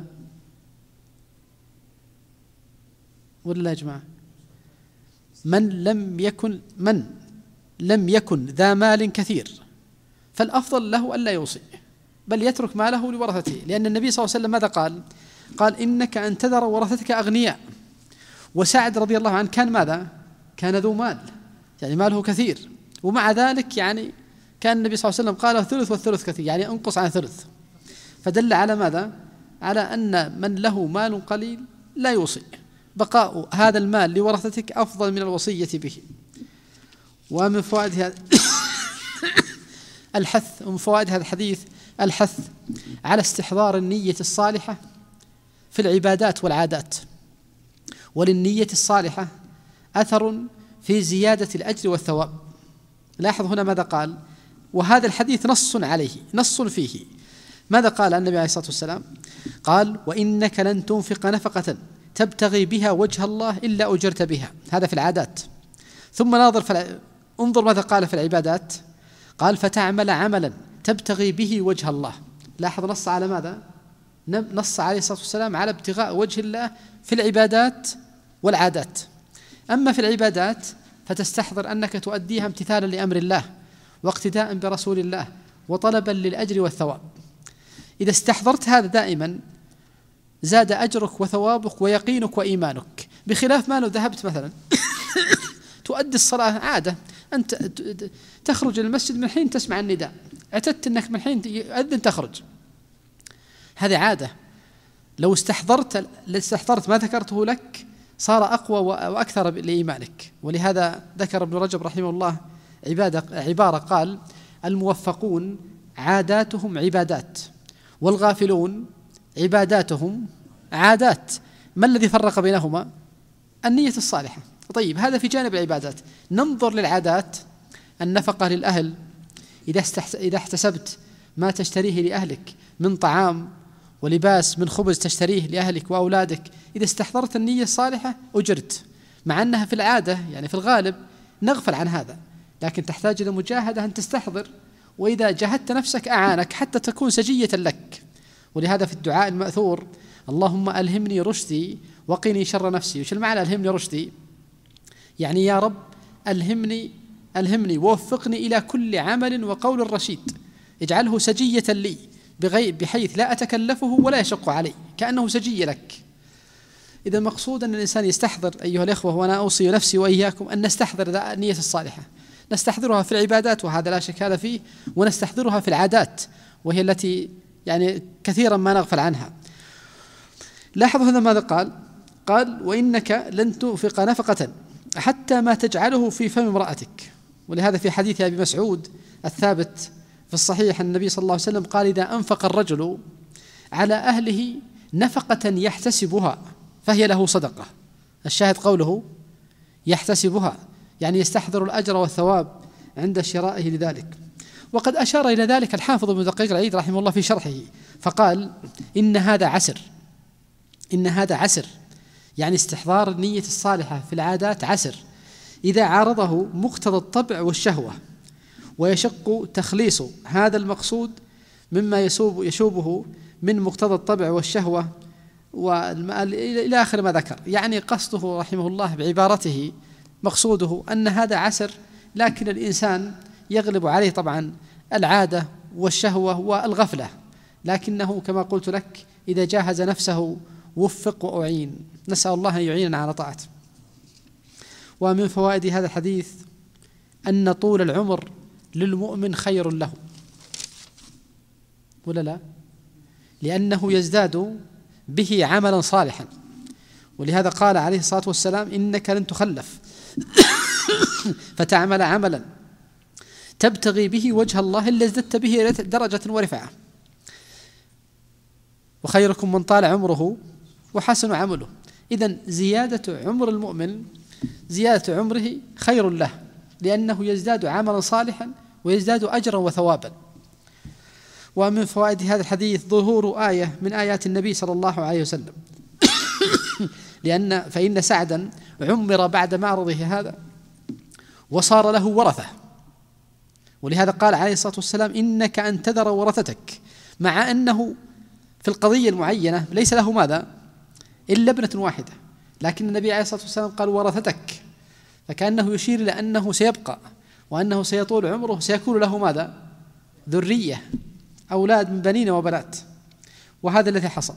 ولا لا يا جماعة؟ من لم يكن من لم يكن ذا مال كثير فالأفضل له ألا يوصي، بل يترك ماله لورثته، لأن النبي صلى الله عليه وسلم ماذا قال؟ قال إنك أن تذر ورثتك أغنياء. وسعد رضي الله عنه كان ماذا؟ كان ذو مال، يعني ماله كثير، ومع ذلك يعني كان النبي صلى الله عليه وسلم قال ثلث والثلث كثير، يعني انقص عن ثلث، فدل على ماذا؟ على أن من له مال قليل لا يوصي، بقاء هذا المال لورثتك أفضل من الوصية به. ومن فوائد هذا الحث ومن فوائد هذا الحديث الحث على استحضار النية الصالحة في العبادات والعادات، وللنية الصالحة أثر في زيادة الأجر والثواب. لاحظ هنا ماذا قال، وهذا الحديث نص عليه، نص فيه. ماذا قال النبي عليه الصلاة والسلام؟ قال: وإنك لن تنفق نفقة تبتغي بها وجه الله إلا أجرت بها. هذا في العادات. ثم ناظر فلا... انظر ماذا قال في العبادات. قال: فتعمل عملا تبتغي به وجه الله. لاحظ نص على ماذا؟ نص عليه الصلاة والسلام على ابتغاء وجه الله في العبادات والعادات. أما في العبادات فتستحضر أنك تؤديها امتثالا لأمر الله واقتداء برسول الله وطلبا للأجر والثواب. إذا استحضرت هذا دائما زاد أجرك وثوابك ويقينك وإيمانك، بخلاف ما لو ذهبت مثلا تؤدي الصلاة عادة، أنت تخرج المسجد من حين تسمع النداء، اعتدت أنك من حين يؤذن تخرج، هذه عادة. لو استحضرت لو استحضرت ما ذكرته لك صار أقوى وأكثر لإيمانك. ولهذا ذكر ابن رجب رحمه الله عبادة عبارة قال: الموفقون عاداتهم عبادات، والغافلون عباداتهم عادات. ما الذي فرق بينهما؟ النية الصالحة. طيب، هذا في جانب العبادات. ننظر للعادات. النفقة للأهل، إذا إذا احتسبت ما تشتريه لأهلك من طعام ولباس، من خبز تشتريه لأهلك وأولادك، إذا استحضرت النية الصالحة أجرت، مع أنها في العادة يعني في الغالب نغفل عن هذا، لكن تحتاج إلى مجاهدة أن تستحضر، وإذا جاهدت نفسك أعانك حتى تكون سجية لك. ولهذا في الدعاء المأثور: اللهم ألهمني رشدي وقني شر نفسي. وش المعنى ألهمني رشدي؟ يعني يا رب ألهمني ألهمني ووفقني إلى كل عمل وقول رشيد، اجعله سجية لي بحيث لا أتكلفه ولا يشق علي، كأنه سجية لك. إذا المقصود أن الإنسان يستحضر، أيها الإخوة، وأنا أوصي نفسي وإياكم أن نستحضر النية الصالحة. نستحضرها في العبادات وهذا لا شك هذا فيه، ونستحضرها في العادات وهي التي يعني كثيرا ما نغفل عنها. لاحظوا هذا ماذا قال؟ قال: وإنك لن تنفق نفقة حتى ما تجعله في فم امرأتك. ولهذا في حديث أبي مسعود الثابت في الصحيح النبي صلى الله عليه وسلم قال: إذا أنفق الرجل على أهله نفقة يحتسبها فهي له صدقة. الشاهد قوله يحتسبها، يعني يستحضر الأجر والثواب عند شرائه لذلك. وقد أشار إلى ذلك الحافظ ابن دقيق العيد رحمه الله في شرحه فقال: إن هذا عسر إن هذا عسر يعني استحضار النية الصالحة في العادات عسر إذا عارضه مقتضى الطبع والشهوة، ويشق تخليص هذا المقصود مما يشوب يشوبه من مقتضى الطبع والشهوة إلى آخر ما ذكر. يعني قصده رحمه الله بعبارته مقصوده أن هذا عسر، لكن الإنسان يغلب عليه طبعا العادة والشهوة والغفلة، لكنه كما قلت لك إذا جاهز نفسه وفق وأعين. نسأل الله أن يعيننا على طاعته. ومن فوائد هذا الحديث أن طول العمر للمؤمن خير له، ولا لا؟ لأنه يزداد به عملا صالحا. ولهذا قال عليه الصلاة والسلام: إنك لن تخلف فتعمل عملا تبتغي به وجه الله إلا ازددت به درجة ورفعة. وخيركم من طال عمره وحسن عمله. إذن زيادة عمر المؤمن زيادة عمره خير له، لأنه يزداد عملا صالحا ويزداد أجرا وثوابا. ومن فوائد هذا الحديث ظهور آية من آيات النبي صلى الله عليه وسلم لأن فإن سعدا عمر بعد معرضه هذا وصار له ورثة، ولهذا قال عليه الصلاة والسلام: إنك أن تذر ورثتك، مع أنه في القضية المعينة ليس له ماذا إلا ابنة واحدة، لكن النبي عليه الصلاة والسلام قال ورثتك، فكأنه يشير إلى أنه سيبقى وأنه سيطول عمره، سيكون له ماذا ذرية، أولاد من بنين وبنات. وهذا الذي حصل.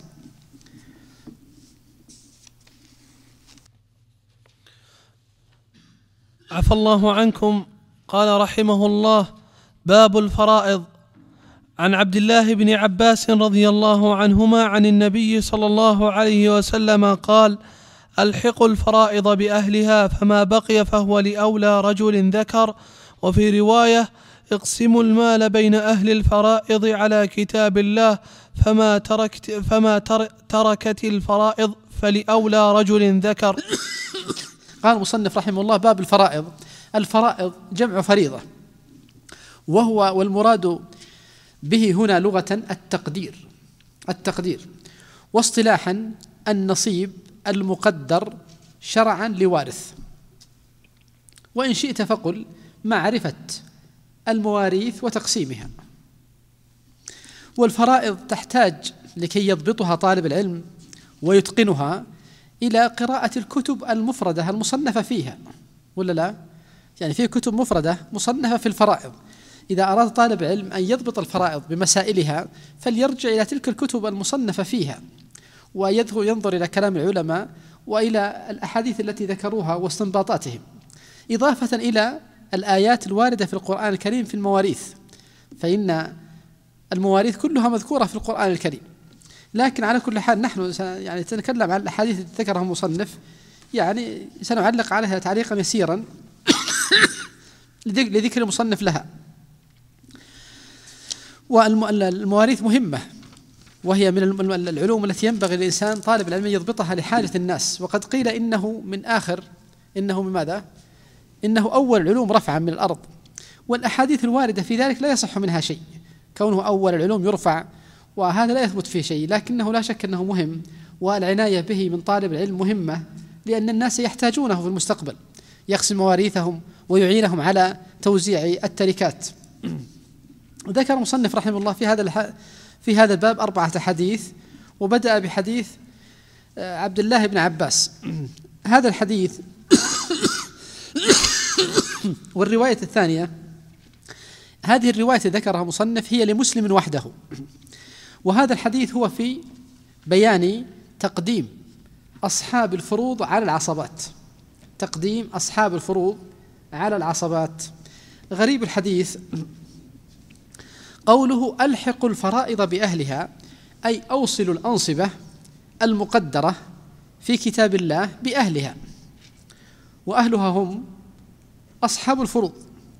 عفى الله عنكم. قال رحمه الله: باب الفرائض. عن عبد الله بن عباس رضي الله عنهما عن النبي صلى الله عليه وسلم قال: ألحقوا الفرائض بأهلها، فما بقي فهو لأولى رجل ذكر. وفي رواية: اقسموا المال بين أهل الفرائض على كتاب الله، فما تركت فما تركت الفرائض فلأولى رجل ذكر. قال المصنف رحمه الله: باب الفرائض. الفرائض جمع فريضة، وهو والمراد به هنا لغة التقدير التقدير واصطلاحا النصيب المقدر شرعا لوارث، وإن شئت فقل معرفة المواريث وتقسيمها. والفرائض تحتاج لكي يضبطها طالب العلم ويتقنها إلى قراءة الكتب المفردة المصنفة فيها، ولا لا؟ يعني في كتب مفردة مصنفة في الفرائض. إذا أراد طالب علم أن يضبط الفرائض بمسائلها فليرجع إلى تلك الكتب المصنفة فيها، وينظر إلى كلام العلماء وإلى الأحاديث التي ذكروها واستنباطاتهم، إضافة إلى الآيات الواردة في القرآن الكريم في المواريث، فإن المواريث كلها مذكورة في القرآن الكريم. لكن على كل حال نحن يعني سنتكلم عن الأحاديث التي ذكرها المصنف، يعني سنعلق عليها تعليقا يسيرا لذكر المصنف لها. والمواريث مهمة، وهي من العلوم التي ينبغي للإنسان طالب العلم يضبطها لحاجة الناس. وقد قيل إنه من آخر إنه من ماذا؟ إنه أول العلوم رفعا من الأرض، والأحاديث الواردة في ذلك لا يصح منها شيء، كونه أول العلوم يرفع وهذا لا يثبت فيه شيء، لكنه لا شك أنه مهم، والعناية به من طالب العلم مهمة، لأن الناس يحتاجونه في المستقبل، يقسم مواريثهم ويعينهم على توزيع التركات. ذكر المصنف رحمه الله في هذا في هذا الباب أربعة حديث، وبدأ بحديث عبد الله بن عباس. هذا الحديث والرواية الثانية، هذه الرواية ذكرها مصنف هي لمسلم وحده، وهذا الحديث هو في بيان تقديم أصحاب الفروض على العصبات، تقديم أصحاب الفروض على العصبات. غريب الحديث قوله: ألحقوا الفرائض بأهلها، أي أوصلوا الأنصبة المقدرة في كتاب الله بأهلها، وأهلها هم أصحاب الفروض.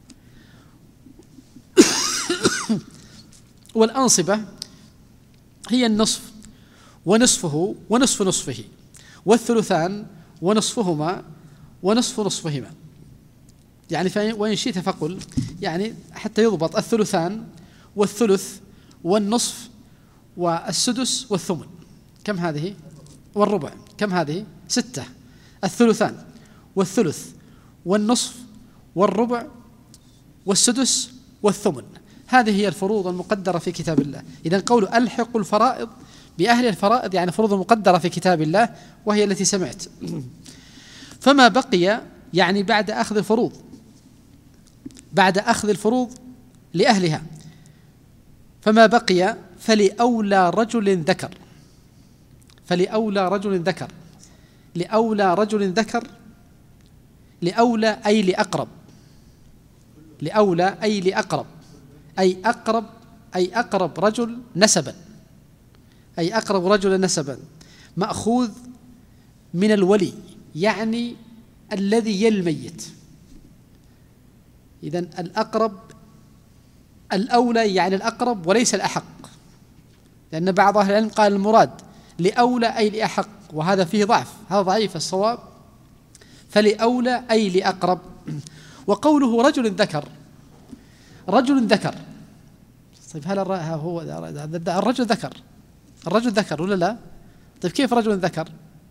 والأنصبة هي النصف ونصفه ونصف نصفه، والثلثان ونصفهما ونصف نصفهما. يعني وإن شئت فقل يعني حتى يضبط الثلثان والثلث والنصف والسدس والثمن، كم هذه؟ والربع، كم هذه؟ ستة. الثلثان والثلث والنصف والربع والسدس والثمن، هذه هي الفروض المقدرة في كتاب الله. إذن قول ألحقوا الفرائض بأهل الفرائض يعني فروض مقدرة في كتاب الله، وهي التي سمعت. فما بقي يعني بعد أخذ الفروض، بعد أخذ الفروض لأهلها، فما بقي فلأولى رجل ذكر، فلأولى رجل ذكر، لأولى رجل ذكر، لأولى أي لأقرب، لأولى أي لأقرب، أي أقرب أي أقرب رجل نسبا، أي أقرب رجل نسبا، مأخوذ من الولي يعني الذي يلي الميت. إذن الأقرب الأولى يعني الأقرب وليس الأحق، لأن بعض أهل العلم قال المراد لأولى أي لأحق، وهذا فيه ضعف، هذا ضعيف. الصواب فلأولى أي لأقرب. وقوله رجل ذكر، رجل ذكر، طيب هل هو الرجل ذكر؟ الرجل ذكر ولا لا؟ طيب كيف رجل ذكر؟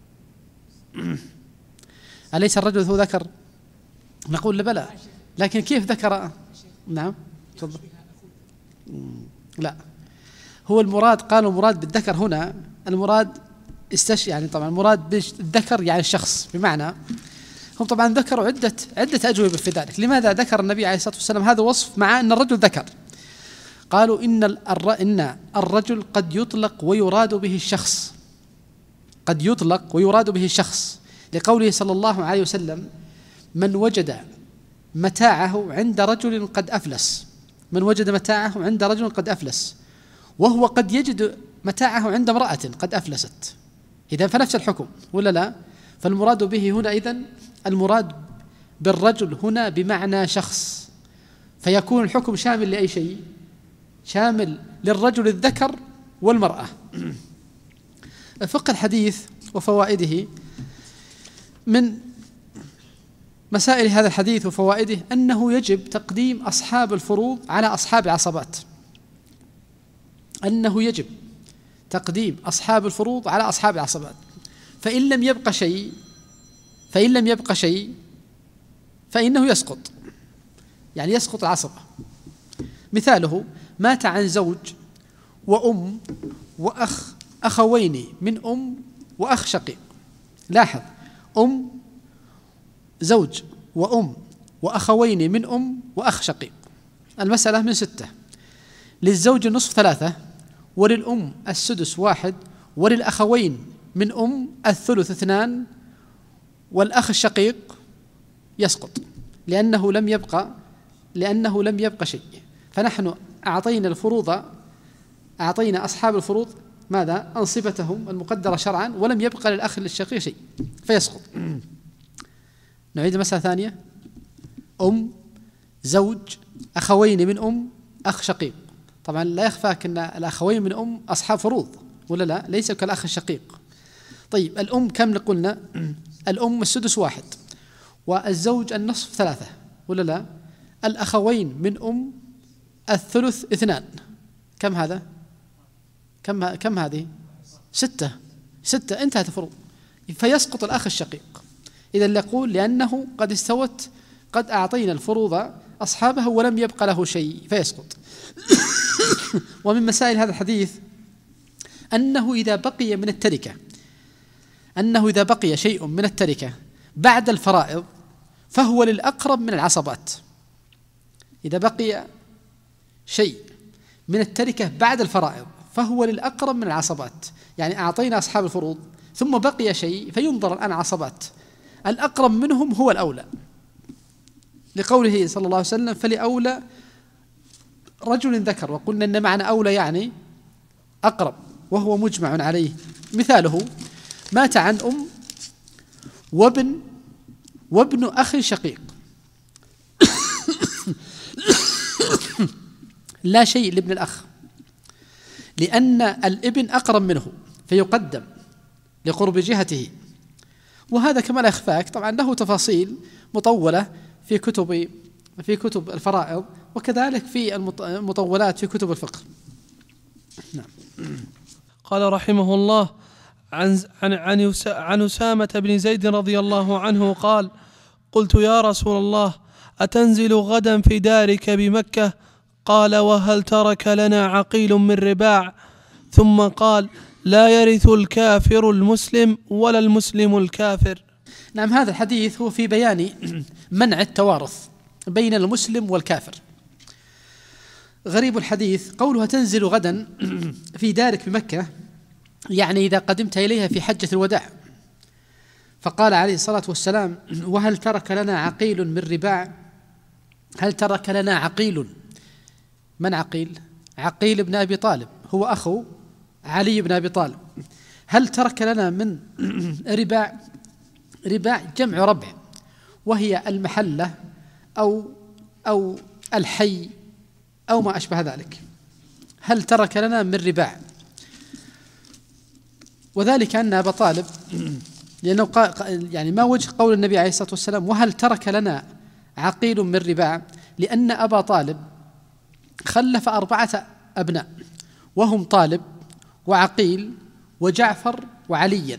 أليس الرجل هو ذكر؟ نقول لبلى، لكن كيف ذكر؟ نعم تفضل. لا، هو المراد، قالوا المراد بالذكر هنا المراد استش يعني طبعا المراد بالذكر يعني الشخص، بمعنى هم طبعا ذكروا عدة عدة أجوبة في ذلك. لماذا ذكر النبي عليه الصلاة والسلام هذا وصف مع أن الرجل ذكر؟ قالوا إن إن الرجل قد يطلق ويراد به الشخص، قد يطلق ويراد به الشخص، لقوله صلى الله عليه وسلم: من وجد متاعه عند رجل قد أفلس، من وجد متاعه عند رجل قد أفلس وهو قد يجد متاعه عند امرأة قد أفلست، إذن فنفس الحكم ولا لا؟ فالمراد به هنا إذن المراد بالرجل هنا بمعنى شخص، فيكون الحكم شامل لأي شيء؟ شامل للرجل الذكر والمرأة. فقه الحديث وفوائده، من مسائل هذا الحديث وفوائده أنه يجب تقديم أصحاب الفروض على أصحاب العصبات، أنه يجب تقديم أصحاب الفروض على أصحاب العصبات، فإن لم يبق شيء فإن لم يبق شيء فإنه يسقط، يعني يسقط العصبة. مثاله: مات عن زوج وأم وأخ أخوين من أم وأخ شقيق. لاحظ، أم زوج وأم وأخوين من أم وأخ شقيق، المسألة من ستة، للزوج النصف ثلاثة، وللأم السدس واحد، وللأخوين من أم الثلث اثنان، والأخ الشقيق يسقط لأنه لم يبقى لأنه لم يبقى شيء. فنحن أعطينا الفروض أعطينا أصحاب الفروض ماذا؟ أنصبتهم المقدرة شرعا، ولم يبقى للأخ الشقيق شيء فيسقط. نعيد مسألة ثانية: أم زوج أخوين من أم أخ شقيق. طبعا لا يخفاك أن الأخوين من أم أصحاب فروض ولا لا؟ ليس كالأخ الشقيق. طيب الأم كم قلنا؟ الأم السدس واحد، والزوج النصف ثلاثة ولا لا؟ الأخوين من أم الثلث اثنان، كم هذا؟ كم كم هذه؟ ستة ستة انتهت الفروض، فيسقط الأخ الشقيق. إذا نقول لأنه قد استوت، قد أعطينا الفروض أصحابها ولم يبقى له شيء فيسقط. ومن مسائل هذا الحديث أنه إذا بقي من التركة أنه إذا بقي شيء من التركة بعد الفرائض فهو للأقرب من العصبات. إذا بقي شيء من التركة بعد الفرائض فهو للأقرب من العصبات، يعني أعطينا أصحاب الفروض ثم بقي شيء فينظر الآن عصبات، الأقرب منهم هو الأولى، لقوله صلى الله عليه وسلم: فلأولى رجل ذكر. وقلنا إن معنى أولى يعني أقرب، وهو مجمع عليه. مثاله: مات عن أم وابن وابن أخ شقيق، لا شيء لابن الأخ، لأن الابن أقرب منه فيقدم لقرب جهته. وهذا كما لا يخفاك طبعا له تفاصيل مطولة في كتب في كتب الفرائض، وكذلك في المطولات في كتب الفقه. نعم. قال رحمه الله: عن عن عن عن أسامة بن زيد رضي الله عنه قال: قلت يا رسول الله أتنزل غدا في دارك بمكة؟ قال: وهل ترك لنا عقيل من رباع؟ ثم قال: لا يرث الكافر المسلم ولا المسلم الكافر. نعم، هذا الحديث هو في بيان منع التوارث بين المسلم والكافر. غريب الحديث قولها تنزل غدا في دارك بمكة، يعني إذا قدمت إليها في حجة الوداع. فقال عليه الصلاة والسلام: وهل ترك لنا عقيل من رباع؟ هل ترك لنا عقيل؟ من عقيل؟ عقيل بن أبي طالب، هو أخو علي بن أبي طالب. هل ترك لنا من رباع؟ رباع جمع ربع، وهي المحلة أو أو الحي أو ما أشبه ذلك. هل ترك لنا من رباع؟ وذلك أن أبا طالب، لأنه يعني ما وجه قول النبي عليه الصلاة والسلام وهل ترك لنا عقيل من رباع؟ لأن أبا طالب خلف أربعة أبناء، وهم طالب وعقيل وجعفر وعليا،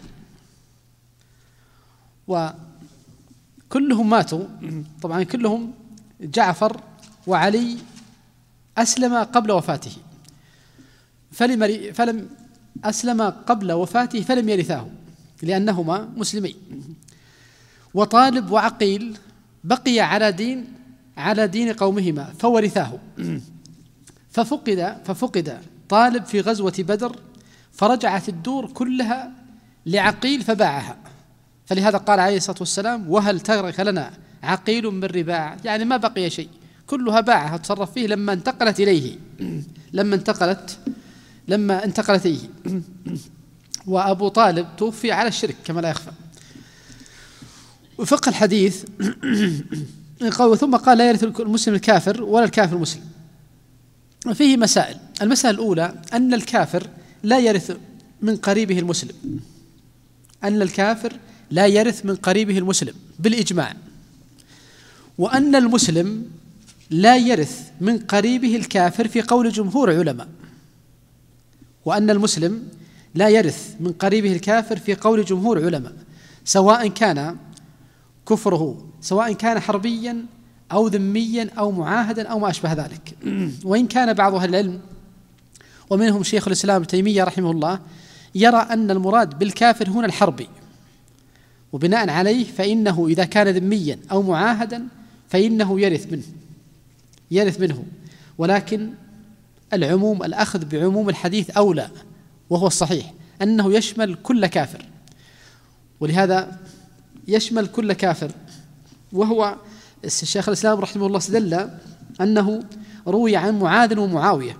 وكلهم ماتوا. طبعا كلهم جعفر وعلي أسلم قبل وفاته، فلم فلم أسلم قبل وفاته فلم يرثاه لأنهما مسلمين. وطالب وعقيل بقي على دين على دين قومهما فورثاه، ففقد ففقد طالب في غزوة بدر، فرجعت الدور كلها لعقيل فباعها. فلهذا قال عليه الصلاة والسلام: وهل ترك لنا عقيل من رباع، يعني ما بقي شيء، كلها باعها تصرف فيه لما انتقلت إليه لما انتقلت لما انتقلت إليه وأبو طالب توفي على الشرك كما لا يخفى. وفقه الحديث ثم قال لا يرث المسلم الكافر ولا الكافر المسلم. فيه مسائل. المسألة الأولى أن الكافر لا يرث من قريبه المسلم، أن الكافر لا يرث من قريبه المسلم بالإجماع، وأن المسلم لا يرث من قريبه الكافر في قول جمهور علماء، وأن المسلم لا يرث من قريبه الكافر في قول جمهور علماء، سواء كان كفره سواء كان حربيا أو ذميا أو معاهدا أو ما أشبه ذلك. وإن كان بعض أهل العلم ومنهم شيخ الإسلام ابن تيمية رحمه الله يرى أن المراد بالكافر هنا الحربي، وبناء عليه فإنه إذا كان ذميا أو معاهدا فإنه يرث منه يرث منه ولكن العموم الأخذ بعموم الحديث أولى، وهو الصحيح أنه يشمل كل كافر، ولهذا يشمل كل كافر. وهو الشيخ الإسلام رحمه الله استدل أنه روي عن معاذ ومعاوية،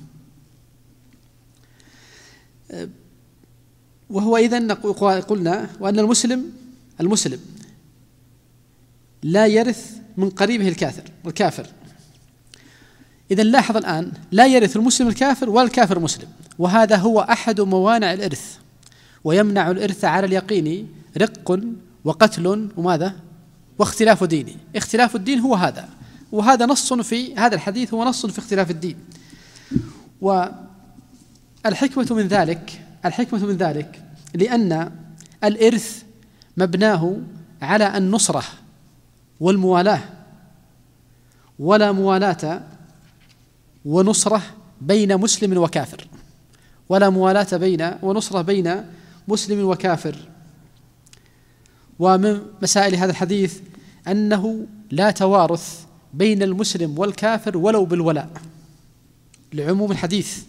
وهو إذن قلنا وأن المسلم المسلم لا يرث من قريبه الكافر الكافر إذن لاحظ الآن لا يرث المسلم الكافر ولا الكافر المسلم، وهذا هو أحد موانع الإرث، ويمنع الإرث على اليقين رق وقتل وماذا واختلاف ديني. اختلاف الدين هو هذا، وهذا نص في هذا الحديث هو نص في اختلاف الدين. والحكمة من ذلك الحكمة من ذلك لأن الإرث مبناه على النصرة والموالاة، ولا موالاة ونصرة بين مسلم وكافر، ولا موالاة بين ونصرة بين مسلم وكافر. ومن مسائل هذا الحديث أنه لا توارث بين المسلم والكافر ولو بالولاء لعموم الحديث،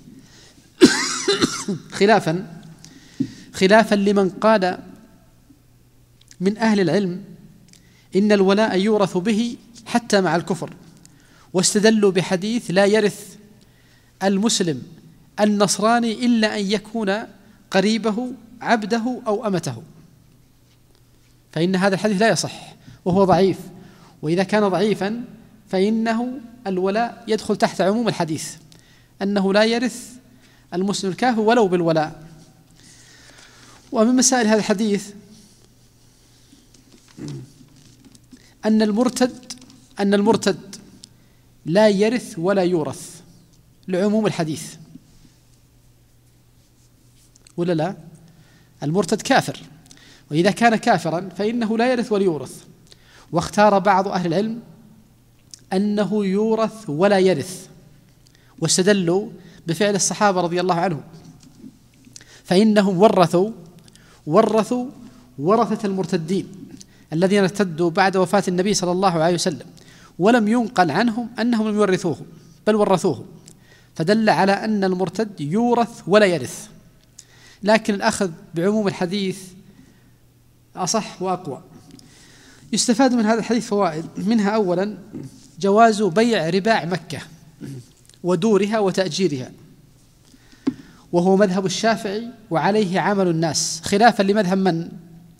خلافا خلافا لمن قال من أهل العلم إن الولاء يورث به حتى مع الكفر، واستدلوا بحديث لا يرث المسلم النصراني إلا أن يكون قريبه عبده أو أمته، فإن هذا الحديث لا يصح وهو ضعيف، وإذا كان ضعيفا فإنه الولاء يدخل تحت عموم الحديث أنه لا يرث المسلم الكافر ولو بالولاء. ومن مسائل هذا الحديث أن المرتد أن المرتد لا يرث ولا يورث لعموم الحديث، ولا لا؟ المرتد كافر، وإذا كان كافرا فإنه لا يرث ولا يورث. واختار بعض أهل العلم أنه يورث ولا يرث، واستدلوا بفعل الصحابة رضي الله عنهم، فإنهم ورثوا ورثوا ورثة المرتدين الذين ارتدوا بعد وفاة النبي صلى الله عليه وسلم، ولم ينقل عنهم أنهم لم يورثوهم بل ورثوهم، فدل على أن المرتد يورث ولا يرث. لكن الأخذ بعموم الحديث أصح وأقوى. يستفاد من هذا الحديث فوائد، منها أولا جواز بيع رباع مكة ودورها وتأجيرها، وهو مذهب الشافعي وعليه عمل الناس، خلافا لمذهب من؟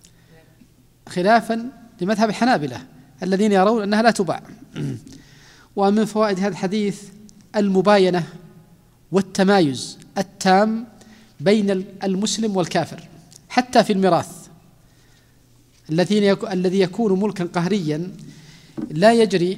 خلافا لمذهب الحنابلة الذين يرون أنها لا تباع. ومن فوائد هذا الحديث المباينة والتمايز التام بين المسلم والكافر حتى في الميراث، الذين الذي يكون ملكا قهريا لا يجري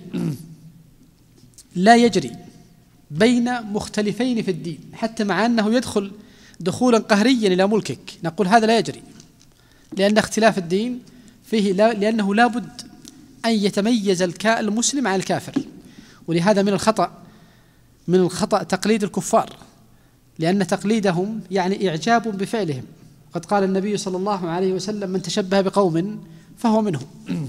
لا يجري بين مختلفين في الدين، حتى مع أنه يدخل دخولا قهريا إلى ملكك نقول هذا لا يجري، لأن اختلاف الدين فيه لا لأنه لا بد أن يتميز المسلم عن الكافر. ولهذا من الخطأ من الخطأ تقليد الكفار، لأن تقليدهم يعني إعجاب بفعلهم. قد قال النبي صلى الله عليه وسلم من تشبه بقوم فهو منهم.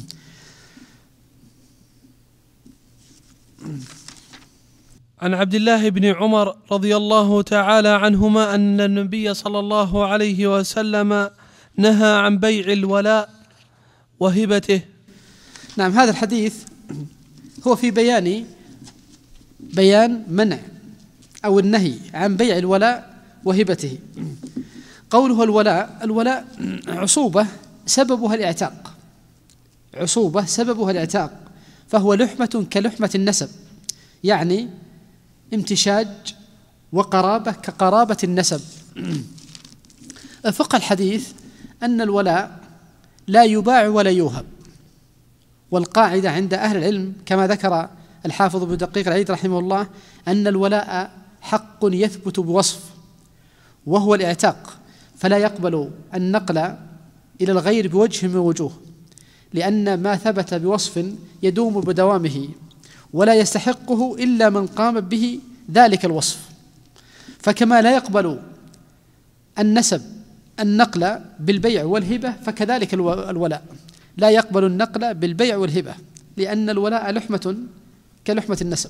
عن عبد الله بن عمر رضي الله تعالى عنهما أن النبي صلى الله عليه وسلم نهى عن بيع الولاء وهبته. نعم، هذا الحديث هو في بيان بيان منع أو النهي عن بيع الولاء وهبته. قوله الولاء، الولاء عصوبة سببها الاعتاق، عصوبة سببها الاعتاق، فهو لحمة كلحمة النسب، يعني امتشاج وقرابة كقرابة النسب. فقه الحديث أن الولاء لا يباع ولا يوهب، والقاعدة عند أهل العلم كما ذكر الحافظ ابن دقيق العيد رحمه الله أن الولاء حق يثبت بوصف وهو الاعتاق، فلا يقبل النقل إلى الغير بوجه من وجوه، لأن ما ثبت بوصف يدوم بدوامه ولا يستحقه إلا من قام به ذلك الوصف. فكما لا يقبل النسب النقل بالبيع والهبة، فكذلك الولاء لا يقبل النقل بالبيع والهبة، لأن الولاء لحمة كلحمة النسب.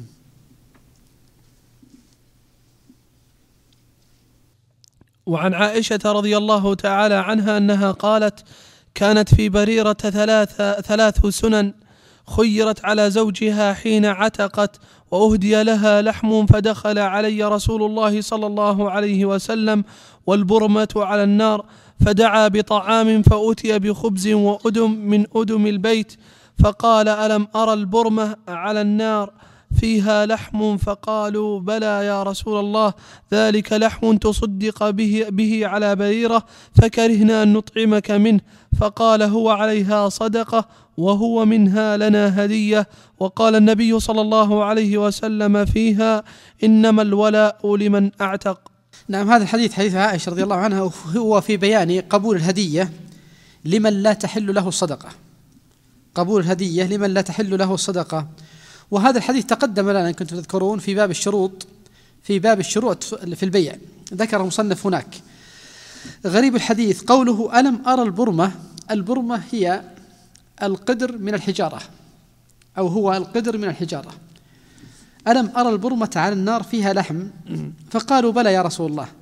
وعن عائشة رضي الله تعالى عنها أنها قالت: كانت في بريرة ثلاث, ثلاث سنن، خيرت على زوجها حين عتقت، وأهدي لها لحم فدخل علي رسول الله صلى الله عليه وسلم والبرمة على النار، فدعا بطعام فأتي بخبز وأدم من أدم البيت، فقال: ألم أرى البرمة على النار فيها لحم؟ فقالوا: بلى يا رسول الله، ذلك لحم تصدق به, به على بريرة، فكرهنا أن نطعمك منه. فقال: هو عليها صدقة وهو منها لنا هدية. وقال النبي صلى الله عليه وسلم فيها: إنما الولاء لمن أعتق. نعم، هذا الحديث حديث عائشة رضي الله عنها هو في بيان قبول الهدية لمن لا تحل له الصدقة، قبول الهدية لمن لا تحل له الصدقة. وهذا الحديث تقدم لنا إن كنتم تذكرون في باب الشروط، في باب الشروط في البيع ذكر مصنف هناك. غريب الحديث قوله: ألم أرى البرمة. البرمة هي القدر من الحجارة، أو هو القدر من الحجارة. ألم أرى البرمة على النار فيها لحم؟ فقالوا: بلى يا رسول الله،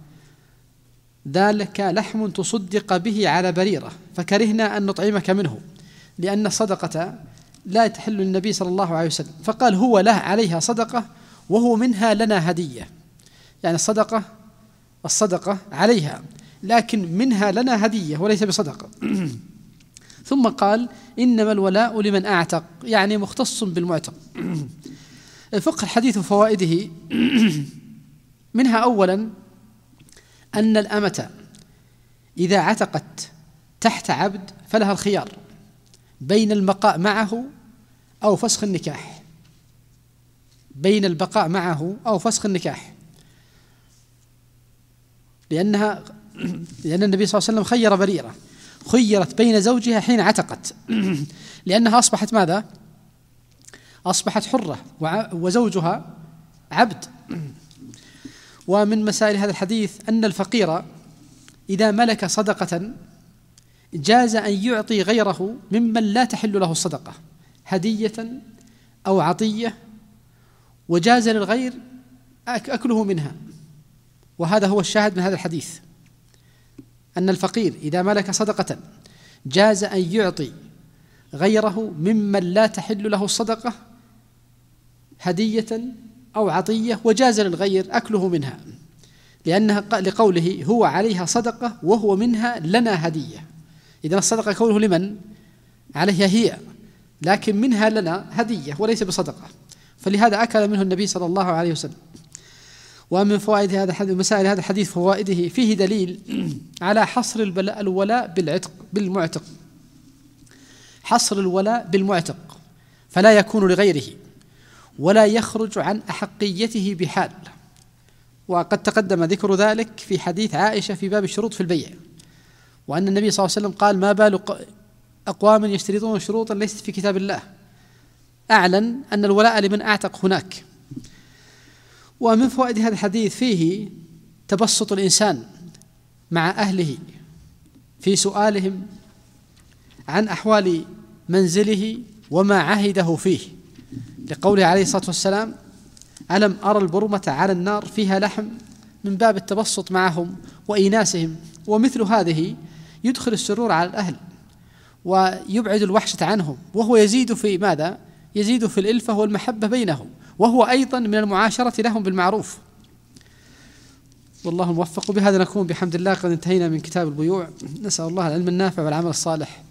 ذلك لحم تصدق به على بريرة، فكرهنا أن نطعمك منه، لأن الصدقة لا تحل للنبي صلى الله عليه وسلم. فقال: هو له عليها صدقة وهو منها لنا هدية، يعني الصدقة الصدقة عليها لكن منها لنا هدية وليس بصدقة. ثم قال: إنما الولاء لمن أعتق، يعني مختص بالمعتق. فقه الحديث وفوائده منها أولا أن الأمة إذا عتقت تحت عبد فلها الخيار بين البقاء معه أو فسخ النكاح، بين البقاء معه أو فسخ النكاح، لأنها لأن النبي صلى الله عليه وسلم خير بريرة، خيرت بين زوجها حين عتقت، لأنها أصبحت ماذا؟ أصبحت حرة وزوجها عبد. ومن مسائل هذا الحديث أن الفقير إذا ملك صدقة جاز أن يعطي غيره ممن لا تحل له الصدقة هدية أو عطية، وجاز للغير أكله منها. وهذا هو الشاهد من هذا الحديث، أن الفقير إذا ملك صدقة جاز أن يعطي غيره ممن لا تحل له الصدقة هدية أو عطية، وجاز للغير أكله منها، لأنها لقوله: هو عليها صدقة وهو منها لنا هدية. إذن الصدقة كونه لمن؟ عليها هي، لكن منها لنا هدية وليس بصدقة، فلهذا أكل منه النبي صلى الله عليه وسلم. ومن فوائد هذا الحديث، مسائل هذا الحديث فوائده، فيه دليل على حصر الولاء بالعتق بالمعتق، حصر الولاء بالمعتق، فلا يكون لغيره ولا يخرج عن أحقيته بحال. وقد تقدم ذكر ذلك في حديث عائشة في باب الشروط في البيع، وأن النبي صلى الله عليه وسلم قال: ما بال أقوام يشترطون شروطا ليست في كتاب الله، أعلن أن الولاء لمن أعتق هناك. ومن فوائد هذا الحديث فيه تبسط الإنسان مع أهله في سؤالهم عن أحوال منزله وما عهده فيه، لقوله عليه الصلاة والسلام: ألم أرى البرمة على النار فيها لحم، من باب التبسط معهم وإيناسهم. ومثل هذه يدخل السرور على الأهل ويبعد الوحشة عنهم، وهو يزيد في ماذا؟ يزيد في الإلفة والمحبة بينهم، وهو أيضا من المعاشرة لهم بالمعروف. والله الموفق. بهذا نكون بحمد الله قد انتهينا من كتاب البيوع. نسأل الله العلم النافع والعمل الصالح.